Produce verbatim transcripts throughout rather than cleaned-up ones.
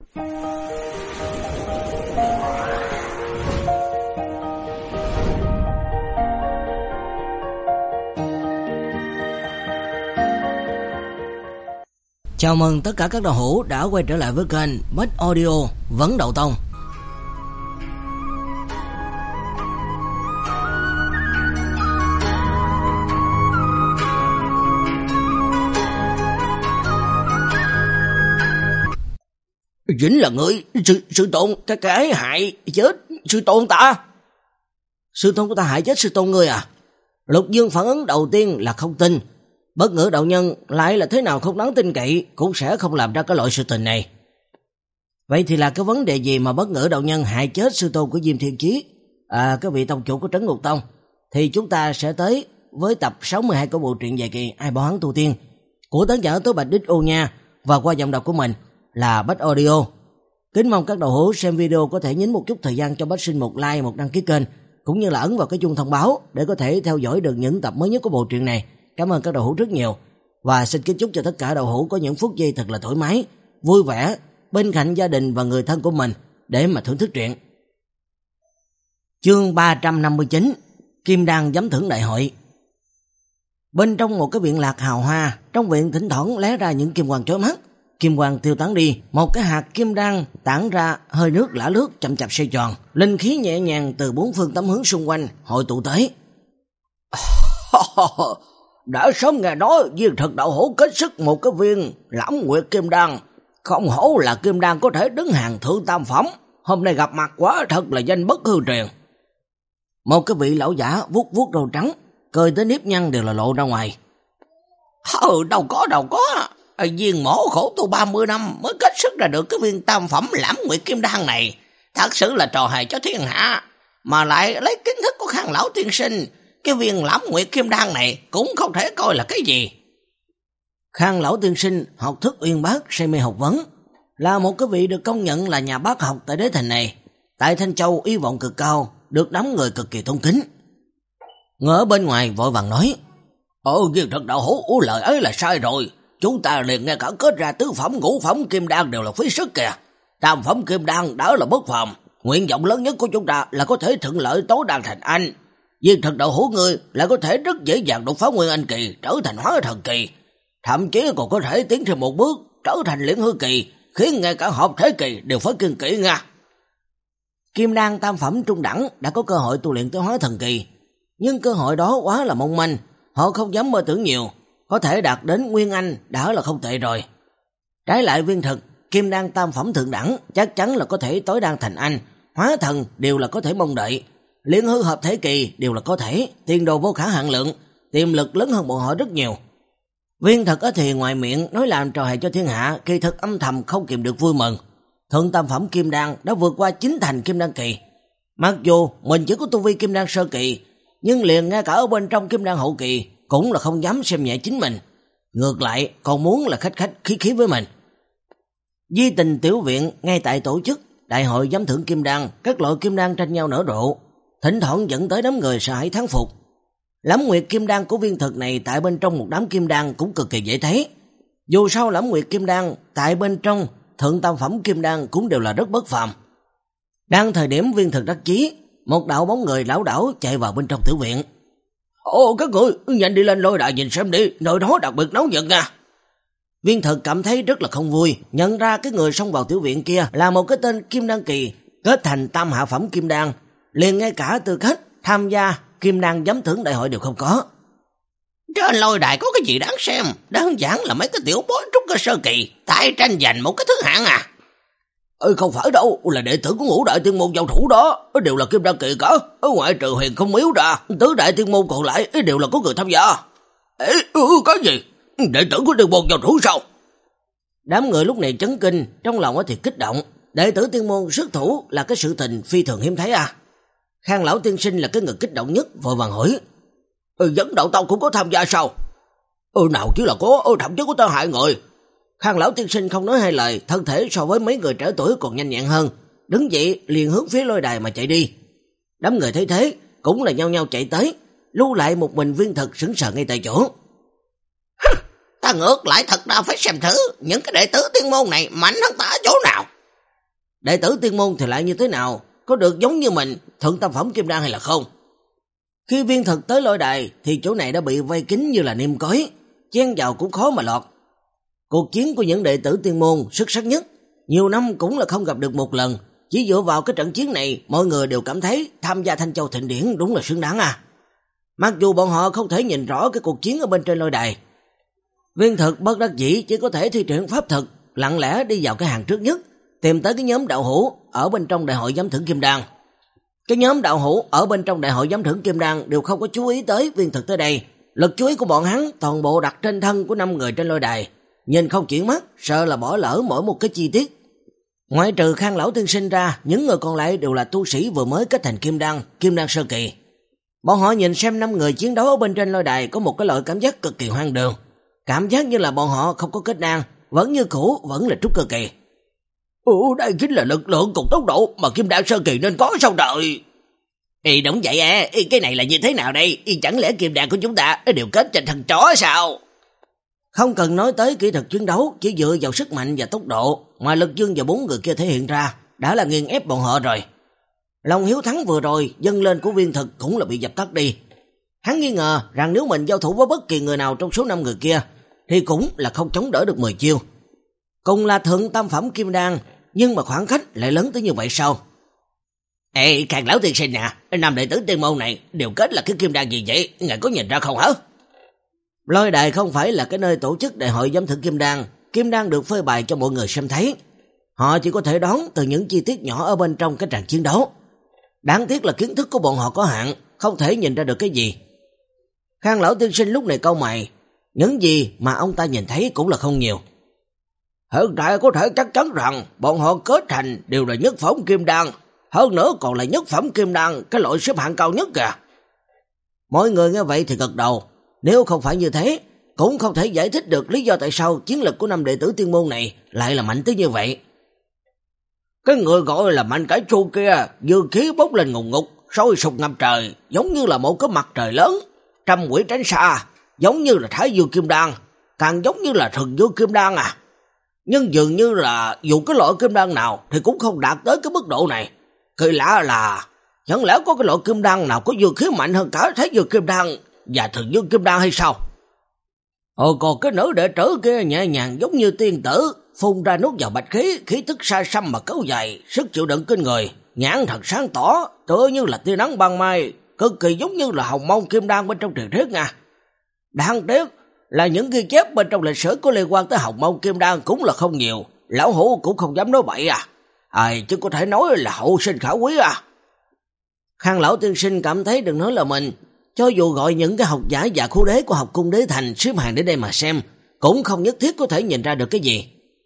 Chào mừng tất cả các đạo hữu đã quay trở lại với kênh Bách Audio Vấn Đầu Tông. Chính là người, sư, sư tôn, cái cái hại chết sư tôn ta. Sư tôn của ta hại chết sư tôn ngươi à? Lục Dương phản ứng đầu tiên là không tin. Bất ngữ đạo nhân lại là thế nào không đáng tin cậy cũng sẽ không làm ra cái loại sự tình này. Vậy thì là cái vấn đề gì mà bất ngữ đạo nhân hại chết sư tôn của Diêm Thiên Chí, à, cái vị tông chủ của Trấn Ngục Tông? Thì chúng ta sẽ tới với tập sáu mươi hai của bộ truyện dài kỳ Ai Bảo Hắn Tu Tiên của tác giả Tố Bạch Đích Ô Nha, và qua giọng đọc của mình là Bách Audio. Kính mong các đạo hữu xem video có thể nhấn một chút thời gian cho Bách xin một like, một đăng ký kênh, cũng như là ấn vào cái chuông thông báo để có thể theo dõi được những tập mới nhất của bộ truyện này. Cảm ơn các đạo hữu rất nhiều, và xin kính chúc cho tất cả đạo hữu có những phút giây thật là thoải mái, vui vẻ bên cạnh gia đình và người thân của mình để mà thưởng thức truyện. Chương ba trăm năm mươi chín, Kim Đan giám thưởng đại hội. Bên trong một cái viện lạc hào hoa, trong viện thỉnh thoảng lóe ra những kim quang chói mắt. Kim quang tiêu tán đi, một cái hạt kim đan tản ra hơi nước lả lướt chậm chạp xoay tròn, linh khí nhẹ nhàng từ bốn phương tám hướng xung quanh hội tụ tới. Đã sớm nghe nói Viên Thực đạo hữu kết sức một cái viên Lãm Nguyệt Kim Đan, không hổ là kim đan có thể đứng hàng thượng tam phẩm, hôm nay gặp mặt quá thật là danh bất hư truyền. Một cái vị lão giả vuốt vuốt râu trắng, cười tới nếp nhăn đều là lộ ra ngoài. Ừ, đâu có đâu có, Viên mổ khổ tu ba mươi năm mới kết sức ra được cái viên tam phẩm Lãm Nguyệt Kim Đan này, thật sự là trò hề cho thiên hạ, mà lại lấy kiến thức của Khang lão tiên sinh. Cái viên Lãm Nguyệt Kim Đan này cũng không thể coi là cái gì. Khang lão tiên sinh học thức uyên bác, say mê học vấn, là một cái vị được công nhận là nhà bác học tại đế thành này. Tại Thanh Châu uy vọng cực cao, được đám người cực kỳ tôn kính. Người ở bên ngoài vội vàng nói: Ồ, Viên Thực đạo hữu lời ấy là sai rồi. Chúng ta liền nghe cả kết ra tứ phẩm ngũ phẩm kim đan đều là phí sức kìa. Tam phẩm kim đan đã là bất phàm. Nguyện vọng lớn nhất của chúng ta là có thể thuận lợi tối đan thành anh. Viên Thực đạo hữu ngươi lại có thể rất dễ dàng đột phá Nguyên Anh kỳ, trở thành Hóa Thần kỳ, thậm chí còn có thể tiến thêm một bước, trở thành Liễn Hư kỳ, khiến ngay cả hợp thể kỳ đều phải kiêng kỵ nha. Kim đan tam phẩm trung đẳng đã có cơ hội tu luyện tới Hóa Thần kỳ, nhưng cơ hội đó quá là mong manh, họ không dám mơ tưởng nhiều. Có thể đạt đến Nguyên Anh đã là không tệ rồi. Trái lại Viên Thực, kim đan tam phẩm thượng đẳng chắc chắn là có thể tối đan thành anh, Hóa Thần đều là có thể mong đợi, Liễn Hư hợp thể kỳ đều là có thể, tiền đồ vô khả hạn lượng, tiềm lực lớn hơn bọn họ rất nhiều. Viên Thực thì ngoài miệng nói làm trò hề cho thiên hạ, kỳ thực âm thầm không kìm được vui mừng. Thượng tam phẩm kim đan đã vượt qua chính thành kim đan kỳ. Mặc dù mình chỉ có tu vi kim đan sơ kỳ, nhưng liền ngay cả ở bên trong kim đan hậu kỳ cũng là không dám xem nhẹ chính mình, ngược lại còn muốn là khách khách khí khí với mình. Di Tình tiểu viện ngay tại tổ chức đại hội giám thưởng kim đan, các loại kim đan tranh nhau nở rộ, thỉnh thoảng dẫn tới đám người sợ hãi thán phục. Lãm Nguyệt Kim Đan của Viên Thực này tại bên trong một đám kim đan cũng cực kỳ dễ thấy. Dù sao Lãm Nguyệt Kim Đan tại bên trong thượng tam phẩm kim đan cũng đều là rất bất phàm. Đang thời điểm Viên Thực đắc chí, một đạo bóng người lão đảo chạy vào bên trong tiểu viện. Ồ, các người nhanh đi lên lôi đài nhìn xem đi, nơi đó đặc biệt náo nhiệt nha. Viên Thực cảm thấy rất là không vui, nhận ra cái người xông vào tiểu viện kia là một cái tên kim đan kỳ kết thành tam hạ phẩm kim đan, liền ngay cả tư cách tham gia kim đan giám thưởng đại hội đều không có. Trên lôi đài có cái gì đáng xem, đơn giản là mấy cái tiểu bối trúc cơ sơ kỳ tại tranh giành một cái thứ hạng à. Ừ, không phải đâu, là đệ tử của ngũ đại tiên môn giao thủ đó, đều là kim đan kỳ cả, ở ngoại trừ Huyền Không Miếu ra, tứ đại tiên môn còn lại đều là có người tham gia. Ê, ừ, cái gì? Đệ tử của tiên môn giao thủ sao? Đám người lúc này chấn kinh, trong lòng thì kích động. Đệ tử tiên môn xuất thủ là cái sự tình phi thường hiếm thấy à. Khang lão tiên sinh là cái người kích động nhất, vội vàng hỏi: Ừ, dẫn đạo tông cũng có tham gia sao? Ừ, nào chứ là có, ừ, thậm chí có tới hai người. Khang lão tiên sinh không nói hai lời, thân thể so với mấy người trẻ tuổi còn nhanh nhẹn hơn, đứng dậy liền hướng phía lôi đài mà chạy đi. Đám người thấy thế cũng là nhau nhau chạy tới, lưu lại một mình Viên Thực sững sờ ngay tại chỗ. Ta ngược lại thật ra phải xem thử những cái đệ tử tiên môn này mạnh hơn ta ở chỗ nào. Đệ tử tiên môn thì lại như thế nào? Có được giống như mình, thượng tam phẩm kim đan hay là không? Khi Viên Thực tới lôi đài thì chỗ này đã bị vây kín như là niêm cối, chen vào cũng khó mà lọt. Cuộc chiến của những đệ tử tiên môn xuất sắc nhất, nhiều năm cũng là không gặp được một lần. Chỉ dựa vào cái trận chiến này, mọi người đều cảm thấy tham gia Thanh Châu Thịnh Điển đúng là xứng đáng à. Mặc dù bọn họ không thể nhìn rõ cái cuộc chiến ở bên trên lôi đài, Viên Thực bất đắc dĩ chỉ có thể thi triển pháp thực, lặng lẽ đi vào cái hàng trước nhất, tìm tới cái nhóm đạo hữu ở bên trong đại hội giám thưởng kim đan. Cái nhóm đạo hữu ở bên trong đại hội giám thưởng kim đan đều không có chú ý tới Viên Thực tới đây. Lực chú ý của bọn hắn toàn bộ đặt trên thân của năm người trên lôi đài, nhìn không chuyển mắt, sợ là bỏ lỡ mỗi một cái chi tiết. Ngoại trừ Khang lão tiên sinh ra, những người còn lại đều là tu sĩ vừa mới kết thành kim đan, kim đan sơ kỳ. Bọn họ nhìn xem năm người chiến đấu ở bên trên lôi đài có một cái loại cảm giác cực kỳ hoang đường, cảm giác như là bọn họ không có kết đan, vẫn như cũ, vẫn là trúc cơ kỳ. Ủa, đây chính là lực lượng cùng tốc độ mà kim đan sơ kỳ nên có sao trời? Ý đúng vậy à, ý, cái này là như thế nào đây? Ý, chẳng lẽ kim đan của chúng ta đều kết trên thân chó sao? Không cần nói tới kỹ thuật chiến đấu, chỉ dựa vào sức mạnh và tốc độ mà Lực Dương và bốn người kia thể hiện ra đã là nghiền ép bọn họ rồi. Lòng hiếu thắng vừa rồi dâng lên của Viên Thực cũng là bị dập tắt đi. Hắn nghi ngờ rằng nếu mình giao thủ với bất kỳ người nào trong số năm người kia thì cũng là không chống đỡ được mười chiêu. Cùng là thượng tam phẩm kim đan, nhưng mà khoảng cách lại lớn tới như vậy sao? Ê, Khang lão tiên sinh à, năm đệ tử tiên môn này đều kết là cái kim đan gì vậy? Ngài có nhìn ra không hả? Lôi đài không phải là cái nơi tổ chức đại hội giám thưởng kim đan, kim đan được phơi bày cho mọi người xem thấy. Họ chỉ có thể đoán từ những chi tiết nhỏ ở bên trong cái trận chiến đấu. Đáng tiếc là kiến thức của bọn họ có hạn, không thể nhìn ra được cái gì. Khang lão tiên sinh lúc này cau mày, những gì mà ông ta nhìn thấy cũng là không nhiều. Hiện tại có thể chắc chắn rằng bọn họ kết thành đều là nhất phẩm kim đan, hơn nữa còn là nhất phẩm kim đan, cái loại xếp hạng cao nhất kìa. Mọi người nghe vậy thì gật đầu. Nếu không phải như thế, cũng không thể giải thích được lý do tại sao chiến lực của năm đệ tử tiên môn này lại là mạnh tới như vậy. Cái người gọi là Mạnh Cải Chu kia, dư khí bốc lên ngùng ngục, sôi sục ngập trời, giống như là một cái mặt trời lớn, trăm quỷ tránh xa, giống như là Thái Dương Kim Đan, càng giống như là Thần Dương Kim Đan à. Nhưng dường như là dù cái loại kim đan nào thì cũng không đạt tới cái mức độ này. Kỳ lạ là, chẳng lẽ có cái loại kim đan nào có dương khí mạnh hơn cả Thái Dương Kim Đan và Thần Dương Kim Đan hay sao? Ồ, còn cái nữ đệ tử kia nhẹ nhàng giống như tiên tử, phun ra nút vào bạch khí, khí tức xa xăm mà kéo dài, sức chịu đựng kinh người, nhãn thật sáng tỏ, tựa như là tia nắng ban mai, cực kỳ giống như là hồng mông kim đan bên trong truyền thuyết nha. Đáng tiếc là những ghi chép bên trong lịch sử có liên quan tới hồng mông kim đan cũng là không nhiều, lão hủ cũng không dám nói bậy à. Ai chứ có thể nói là hậu sinh khả quý à. Khang lão tiên sinh cảm thấy đừng nói là mình, cho dù gọi những cái học giả và khu đế của học cung đế thành xếp hàng đến đây mà xem, cũng không nhất thiết có thể nhìn ra được cái gì.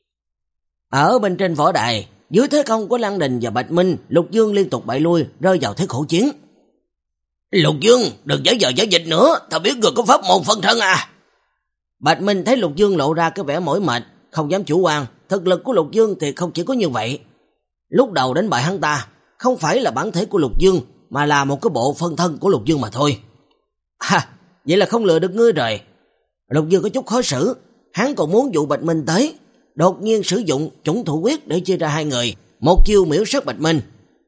Ở bên trên võ đài, dưới thế công của Lăng Đình và Bạch Minh, Lục Dương liên tục bại lui, rơi vào thế khổ chiến. Lục Dương, đừng giả vờ giả dịch nữa, ta biết người có pháp môn phân thân à. Bạch Minh thấy Lục Dương lộ ra cái vẻ mỏi mệt, không dám chủ quan, thực lực của Lục Dương thì không chỉ có như vậy. Lúc đầu đánh bại hắn ta, không phải là bản thể của Lục Dương, mà là một cái bộ phân thân của Lục Dương mà thôi. Ha, vậy là không lừa được ngươi rồi. Lục Dương có chút khó xử, hắn còn muốn dụ Bạch Minh tới, đột nhiên sử dụng chủng thủ quyết để chia ra hai người, một chiêu miễu sát Bạch Minh.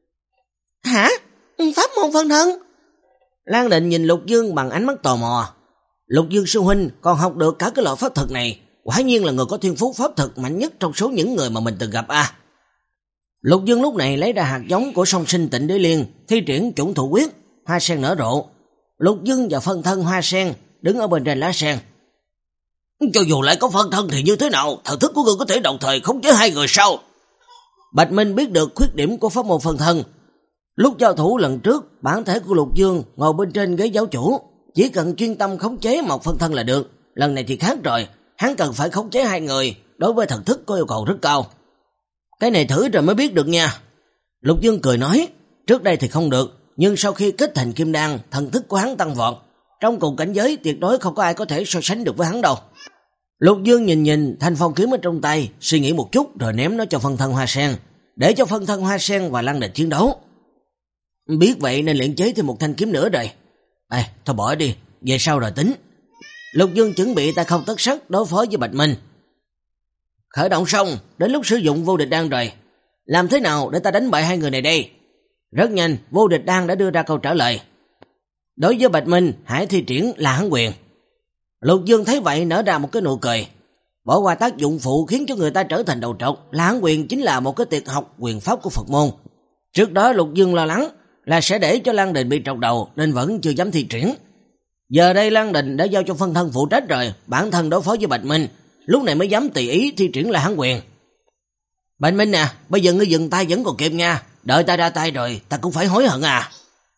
Hả? Pháp môn phân thân? Lan Định nhìn Lục Dương bằng ánh mắt tò mò. Lục Dương sư huynh còn học được cả cái loại pháp thuật này, quả nhiên là người có thiên phú pháp thuật mạnh nhất trong số những người mà mình từng gặp à. Lục Dương lúc này lấy ra hạt giống của song sinh Tịnh Đế Liên, thi triển chủng thủ quyết, hoa sen nở rộ. Lục Dương và phân thân hoa sen đứng ở bên trên lá sen. Cho dù lại có phân thân thì như thế nào, thần thức của ngươi có thể đồng thời khống chế hai người sao? Bạch Minh biết được khuyết điểm của pháp môn phân thân. Lúc giao thủ lần trước, bản thể của Lục Dương ngồi bên trên ghế giáo chủ, chỉ cần chuyên tâm khống chế một phân thân là được. Lần này thì khác rồi, hắn cần phải khống chế hai người, đối với thần thức có yêu cầu rất cao. Cái này thử rồi mới biết được nha. Lục Dương cười nói, trước đây thì không được, nhưng sau khi kết thành kim đan, thần thức của hắn tăng vọt. Trong cùng cảnh giới tuyệt đối không có ai có thể so sánh được với hắn đâu. Lục Dương nhìn nhìn thanh phong kiếm ở trong tay, suy nghĩ một chút rồi ném nó cho phân thân hoa sen, để cho phân thân hoa sen và Lăng Địch chiến đấu. Biết vậy nên luyện chế thêm một thanh kiếm nữa rồi. Ê, thôi bỏ đi, về sau rồi tính. Lục Dương chuẩn bị tay không tất sắt đối phó với Bạch Minh. Khởi động xong, đến lúc sử dụng vô địch đan rồi. Làm thế nào để ta đánh bại hai người này đây? Rất nhanh, Vô Địch Đan đã đưa ra câu trả lời. Đối với Bạch Minh, hãy thi triển La Hán Quyền. Lục Dương thấy vậy nở ra một cái nụ cười. Bỏ qua tác dụng phụ khiến cho người ta trở thành đầu trọc, La Hán Quyền chính là một cái tuyệt học quyền pháp của Phật môn. Trước đó Lục Dương lo lắng là sẽ để cho Lan Đình bị trọc đầu nên vẫn chưa dám thi triển. Giờ đây Lan Đình đã giao cho phân thân phụ trách rồi, bản thân đối phó với Bạch Minh, lúc này mới dám tùy ý thi triển La Hán Quyền. Bạch Minh nè, bây giờ ngươi dừng tay vẫn còn kịp nha, đợi ta ra tay rồi ta cũng phải hối hận à.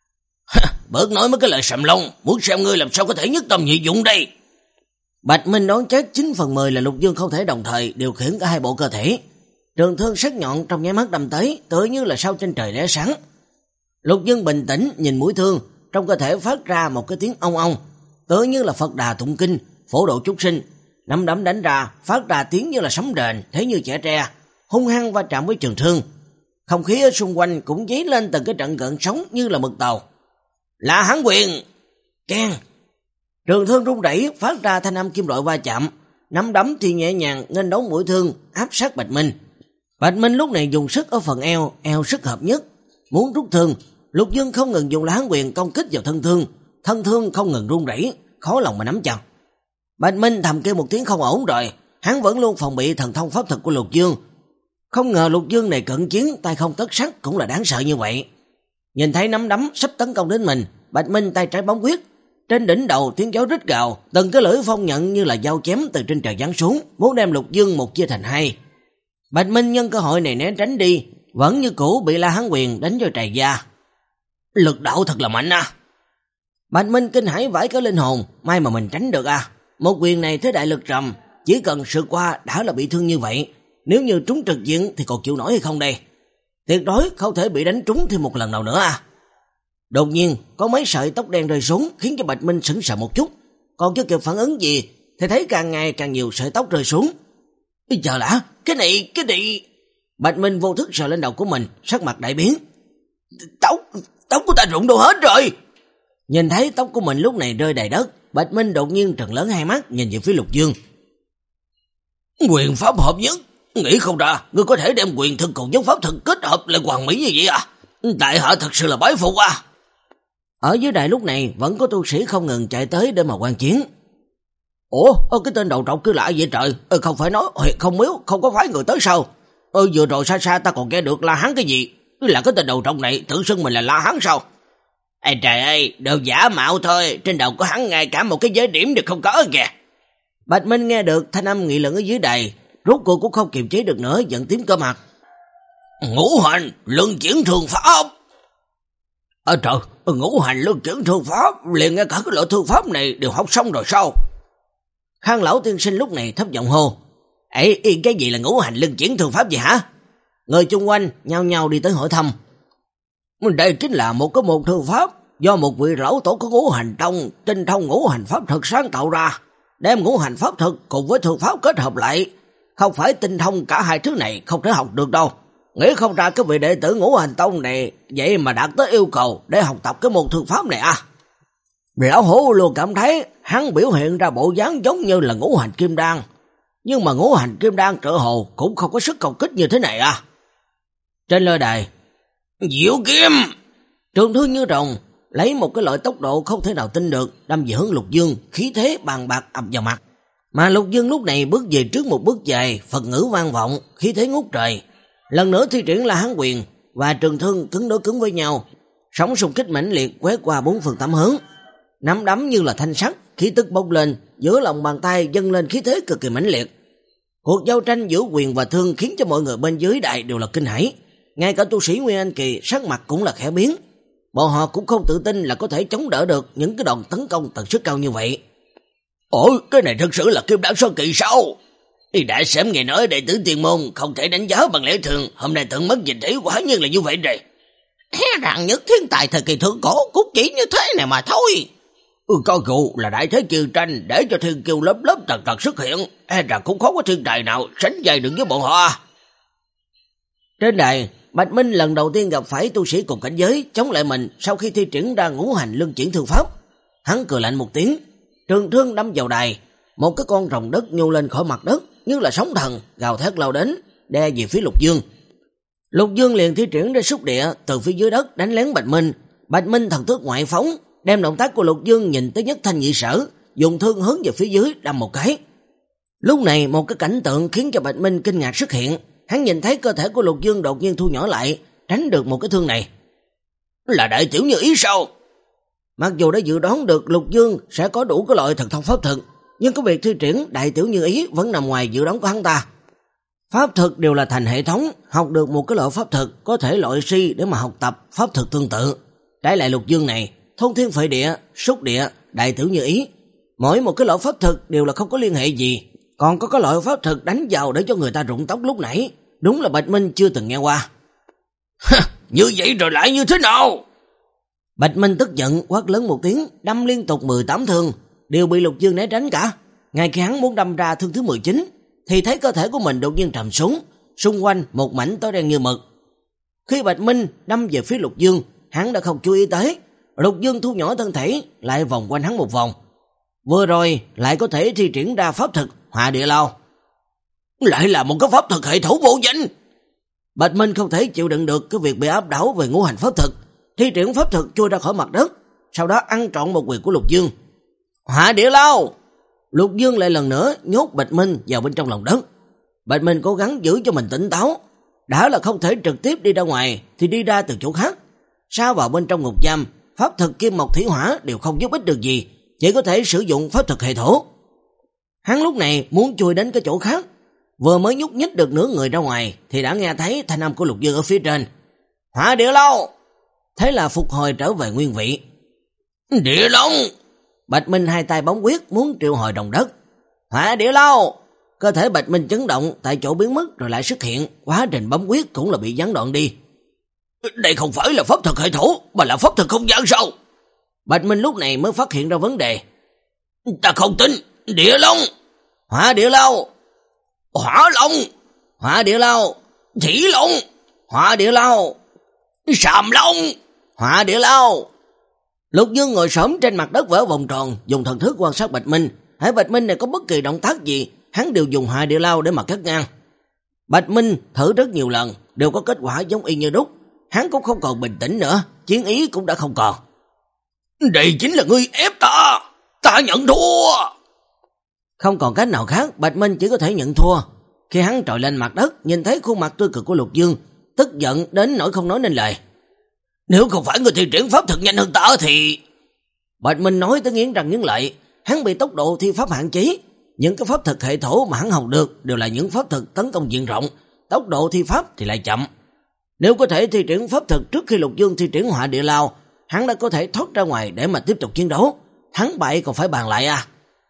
Bớt nói mấy cái lời sầm lông, muốn xem ngươi làm sao có thể nhất tâm nhị dụng đây. Bạch Minh đoán chắc chín phần mười là Lục Dương không thể đồng thời điều khiển cả hai bộ cơ thể. Trường thương sắc nhọn trong nháy mắt đâm tới, tựa như là sao trên trời lóe sáng. Lục Dương bình tĩnh nhìn mũi thương, trong cơ thể phát ra một cái tiếng ong ong, tựa như là Phật Đà tụng kinh, phổ độ chúng sinh. Nắm đấm đánh ra, phát ra tiếng như là sấm rền, thế như chẻ tre, hung hăng va chạm với trường thương. Không khí ở xung quanh cũng dấy lên từng cái trận gợn sóng như là mực tàu. La Hán Quyền! Keng! Trường thương rung rẩy phát ra thanh âm kim loại va chạm, nắm đấm thì nhẹ nhàng nghênh đón mũi thương áp sát Bạch Minh. Bạch Minh lúc này dùng sức ở phần eo, eo sức hợp nhất, muốn rút thương. Lục Dương không ngừng dùng La Hán Quyền công kích vào thân thương, thân thương không ngừng rung rẩy, khó lòng mà nắm chặt. Bạch Minh thầm kêu một tiếng không ổn rồi, hắn vẫn luôn phòng bị thần thông pháp thuật của Lục Dương. Không ngờ Lục Dương này cận chiến, tay không tất sắt cũng là đáng sợ như vậy. Nhìn thấy nắm đấm sắp tấn công đến mình, Bạch Minh tay trái bấm quyết, trên đỉnh đầu tiếng gió rít gào, từng cái lưỡi phong nhận như là dao chém từ trên trời giáng xuống, muốn đem Lục Dương một chia thành hai. Bạch Minh nhân cơ hội này né tránh đi, vẫn như cũ bị La Hán Quyền đánh cho trầy da. Lực đạo thật là mạnh à. Bạch Minh kinh hãi vãi cả linh hồn, may mà mình tránh được à. Một quyền này thế đại lực trầm, chỉ cần sượt qua đã là bị thương như vậy, nếu như trúng trực diện thì còn chịu nổi hay không đây? Tuyệt đối không thể bị đánh trúng thêm một lần nào nữa à. Đột nhiên có mấy sợi tóc đen rơi xuống khiến cho Bạch Minh sững sờ một chút, còn chưa kịp phản ứng gì thì thấy càng ngày càng nhiều sợi tóc rơi xuống. Chờ đã, cái này, cái này... Bạch Minh vô thức sờ lên đầu của mình, sắc mặt đại biến. Tóc, tóc của ta rụng đâu hết rồi. Nhìn thấy tóc của mình lúc này rơi đầy đất, Bạch Minh đột nhiên trừng lớn hai mắt nhìn về phía Lục Dương. Quyền pháp hợp nhất, nghĩ không ra ngươi có thể đem quyền thực cùng với pháp thực kết hợp lại hoàn mỹ như vậy à. Tại hạ thật sự là bái phục à. Ở dưới đài lúc này vẫn có tu sĩ không ngừng chạy tới để mà quan chiến. Ủa, cái tên đầu trọc cứ lạ vậy trời, không phải nói không miếu, không có phái người tới sao? Ơ vừa rồi xa xa ta còn nghe được La Hán cái gì? Là cái tên đầu trọc này tự xưng mình là La Hán sao? Ê trời ơi, đều giả mạo thôi, trên đầu của hắn ngay cả một cái giới điểm đều không có kìa. Bạch Minh nghe được thanh âm nghị luận ở dưới đài, rốt cuộc cũng không kiềm chế được nữa, giận tím cơ mặt. Ngũ hành luân chuyển thường pháp. Ơ trời, ngũ hành luân chuyển thường pháp, liền ngay cả cái loại thương pháp này đều học xong rồi sao? Khang lão tiên sinh lúc này thấp giọng hô. Ê, cái gì là ngũ hành luân chuyển thường pháp gì hả? Người chung quanh nhao nhao đi tới hỏi thăm. Đây chính là một cái môn thương pháp do một vị lão tổ của ngũ hành tông tinh thông ngũ hành pháp thuật sáng tạo ra, đem ngũ hành pháp thuật cùng với thương pháp kết hợp lại, không phải tinh thông cả hai thứ này không thể học được đâu. Nghĩ không ra cái vị đệ tử ngũ hành tông này vậy mà đạt tới yêu cầu để học tập cái môn thương pháp này à. Lão hổ luôn cảm thấy hắn biểu hiện ra bộ dáng giống như là ngũ hành kim đan, nhưng mà ngũ hành kim đan trợ hồ cũng không có sức công kích như thế này à. Trên lôi đài, Diệu Kiếm trường thương như rồng lấy một cái loại tốc độ không thể nào tin được đâm về hướng Lục Dương, khí thế bàn bạc ập vào mặt. Mà Lục Dương lúc này bước về trước một bước dài, Phật ngữ vang vọng, khí thế ngút trời. Lần nữa thi triển La Hán Quyền và trường thương cứng đối cứng với nhau, sóng xung kích mãnh liệt quét qua bốn phương tám hướng. Nắm đấm như là thanh sắt, khí tức bốc lên, giữa lòng bàn tay dâng lên khí thế cực kỳ mãnh liệt. Cuộc giao tranh giữa quyền và thương khiến cho mọi người bên dưới đài đều là kinh hãi, ngay cả tu sĩ Nguyên Anh kỳ sắc mặt cũng là khẽ biến. Bọn họ cũng không tự tin là có thể chống đỡ được những cái đòn tấn công tần suất cao như vậy. Ôi, cái này thật sự là Kim Đan sơ kỳ sao? Đi đã sớm nghe nói đệ tử tiền môn không thể đánh giá bằng lẽ thường, hôm nay tận mất dịch thể quả nhiên là như vậy rồi. Thế rằng nhất thiên tài thời kỳ thượng cổ cũng chỉ như thế này mà thôi. Ừ, coi cụ là đại thế kiều tranh để cho thiên kiều lớp lớp tần tần xuất hiện, e rằng cũng không có thiên tài nào sánh vai được với bọn họ. Trên đài, Bạch Minh lần đầu tiên gặp phải tu sĩ cùng cảnh giới chống lại mình sau khi thi triển ra ngũ hành luân chuyển thương pháp. Hắn cười lạnh một tiếng, trường thương đâm vào đài, một cái con rồng đất nhô lên khỏi mặt đất như là sóng thần, gào thét lao đến, đe về phía Lục Dương. Lục Dương liền thi triển ra xúc địa từ phía dưới đất đánh lén Bạch Minh. Bạch Minh thần thức ngoại phóng, đem động tác của Lục Dương nhìn tới nhất thanh nhị sở, dùng thương hướng về phía dưới đâm một cái. Lúc này một cái cảnh tượng khiến cho Bạch Minh kinh ngạc xuất hiện. Hắn nhìn thấy cơ thể của Lục Dương đột nhiên thu nhỏ lại, tránh được một cái thương này. Là đại tiểu như ý sao? Mặc dù đã dự đoán được Lục Dương sẽ có đủ cái loại thần thông pháp thực, nhưng cái việc thi triển đại tiểu như ý vẫn nằm ngoài dự đoán của hắn ta. Pháp thực đều là thành hệ thống, học được một cái loại pháp thực có thể loại si để mà học tập pháp thực tương tự. Trái lại Lục Dương này, thông thiên phệ địa, xúc địa, đại tiểu như ý, mỗi một cái loại pháp thực đều là không có liên hệ gì. Còn có cái loại pháp thực đánh vào để cho người ta rụng tóc lúc nãy, đúng là Bạch Minh chưa từng nghe qua. Như vậy rồi lại như thế nào? Bạch Minh tức giận quát lớn một tiếng, đâm liên tục mười tám thương, đều bị Lục Dương né tránh cả. Ngay khi hắn muốn đâm ra thương thứ mười chín, thì thấy cơ thể của mình đột nhiên trầm xuống, xung quanh một mảnh tối đen như mực. Khi Bạch Minh đâm về phía Lục Dương, hắn đã không chú ý tới, Lục Dương thu nhỏ thân thể, lại vòng quanh hắn một vòng. Vừa rồi lại có thể thi triển ra pháp thực Hỏa Địa Lao. Lại là một cái pháp thực hệ thủ vô danh. Bạch Minh không thể chịu đựng được cái việc bị áp đảo về ngũ hành pháp thực, thi triển pháp thực chui ra khỏi mặt đất, sau đó ăn trọn một quyền của Lục Dương. Hỏa Địa Lao! Lục Dương lại lần nữa nhốt Bạch Minh vào bên trong lòng đất. Bạch Minh cố gắng giữ cho mình tỉnh táo, đã là không thể trực tiếp đi ra ngoài thì đi ra từ chỗ khác. Sao vào bên trong ngục giam, pháp thực kim mộc thủy hỏa đều không giúp ích được gì, chỉ có thể sử dụng pháp thực hệ thổ. Hắn lúc này muốn chui đến cái chỗ khác, vừa mới nhúc nhích được nửa người ra ngoài thì đã nghe thấy thanh âm của Lục Dương ở phía trên. Hỏa Địa Lao! Thế là phục hồi trở về nguyên vị. Địa Long! Bạch Minh hai tay bấm quyết muốn triệu hồi đồng đất. Hỏa Địa Lao! Cơ thể Bạch Minh chấn động, tại chỗ biến mất rồi lại xuất hiện, quá trình bấm quyết cũng là bị gián đoạn đi. Đây không phải là pháp thực hệ thổ, mà là pháp thực không gian sao? Bạch Minh lúc này mới phát hiện ra vấn đề. Ta không tin. Địa Long! Hỏa Địa Lao! Hỏa Long! Hỏa Địa Lao! Thủy Long! Hỏa Địa Lao! Sàm Long! Hỏa Địa Lao! Lục Dương ngồi xổm trên mặt đất vỡ vòng tròn, dùng thần thức quan sát Bạch Minh. Hãy Bạch Minh này có bất kỳ động tác gì, hắn đều dùng Hỏa Địa Lao để mà cắt ngang. Bạch Minh thử rất nhiều lần, đều có kết quả giống y như đúc. Hắn cũng không còn bình tĩnh nữa, chiến ý cũng đã không còn. Đây chính là ngươi ép ta! Ta nhận thua! Không còn cách nào khác, Bạch Minh chỉ có thể nhận thua. Khi hắn trồi lên mặt đất, nhìn thấy khuôn mặt tươi cười của Lục Dương, tức giận đến nỗi không nói nên lời. Nếu không phải người thi triển pháp thực nhanh hơn ta thì... Bạch Minh nói tới nghiến răng nghiến lợi, hắn bị tốc độ thi pháp hạn chế. Những cái pháp thực hệ thổ mà hắn học được đều là những pháp thực tấn công diện rộng, tốc độ thi pháp thì lại chậm. Nếu có thể thi triển pháp thực trước khi Lục Dương thi triển Hỏa Địa Lao, hắn đã có thể thoát ra ngoài để mà tiếp tục chiến đấu. Thắng bại còn phải bàn lại à.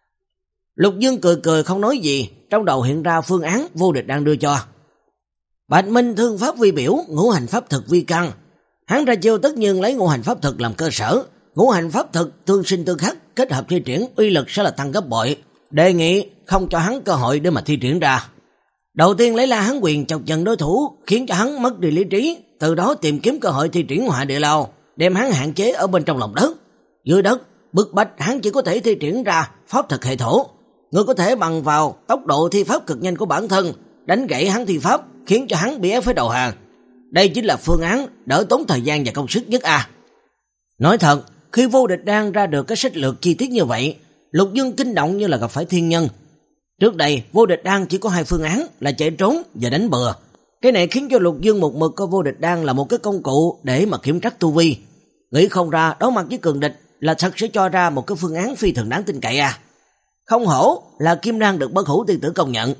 Lục Dương cười cười không nói gì, trong đầu hiện ra phương án vô địch đang đưa cho. Bạch Minh thương pháp vi biểu, ngũ hành pháp thực vi căn. Hắn ra chiêu tất nhiên lấy ngũ hành pháp thực làm cơ sở, ngũ hành pháp thực tương sinh tương khắc, kết hợp thi triển uy lực sẽ là tăng gấp bội. Đề nghị không cho hắn cơ hội để mà thi triển ra. Đầu tiên lấy La Hán Quyền chọc giận đối thủ, khiến cho hắn mất đi lý trí, từ đó tìm kiếm cơ hội thi triển Hỏa Địa Lao, đem hắn hạn chế ở bên trong lòng đất. Dưới đất, bức bách hắn chỉ có thể thi triển ra pháp thực hệ thổ. Người có thể bằng vào tốc độ thi pháp cực nhanh của bản thân, đánh gãy hắn thi pháp, khiến cho hắn bị ép phải đầu hàng. Đây chính là phương án đỡ tốn thời gian và công sức nhất a. À. Nói thật, khi vô địch đang ra được cái sách lược chi tiết như vậy, Lục Dương kinh động như là gặp phải thiên nhân. Trước đây, vô địch đang chỉ có hai phương án là chạy trốn và đánh bừa. Cái này khiến cho Lục Dương một mực coi vô địch đang là một cái công cụ để mà kiểm trắc tu vi. Nghĩ không ra đối mặt với cường địch là thật sẽ cho ra một cái phương án phi thường đáng tin cậy à. Không hổ là Kim Đan được Bất Hủ tiên tử công nhận.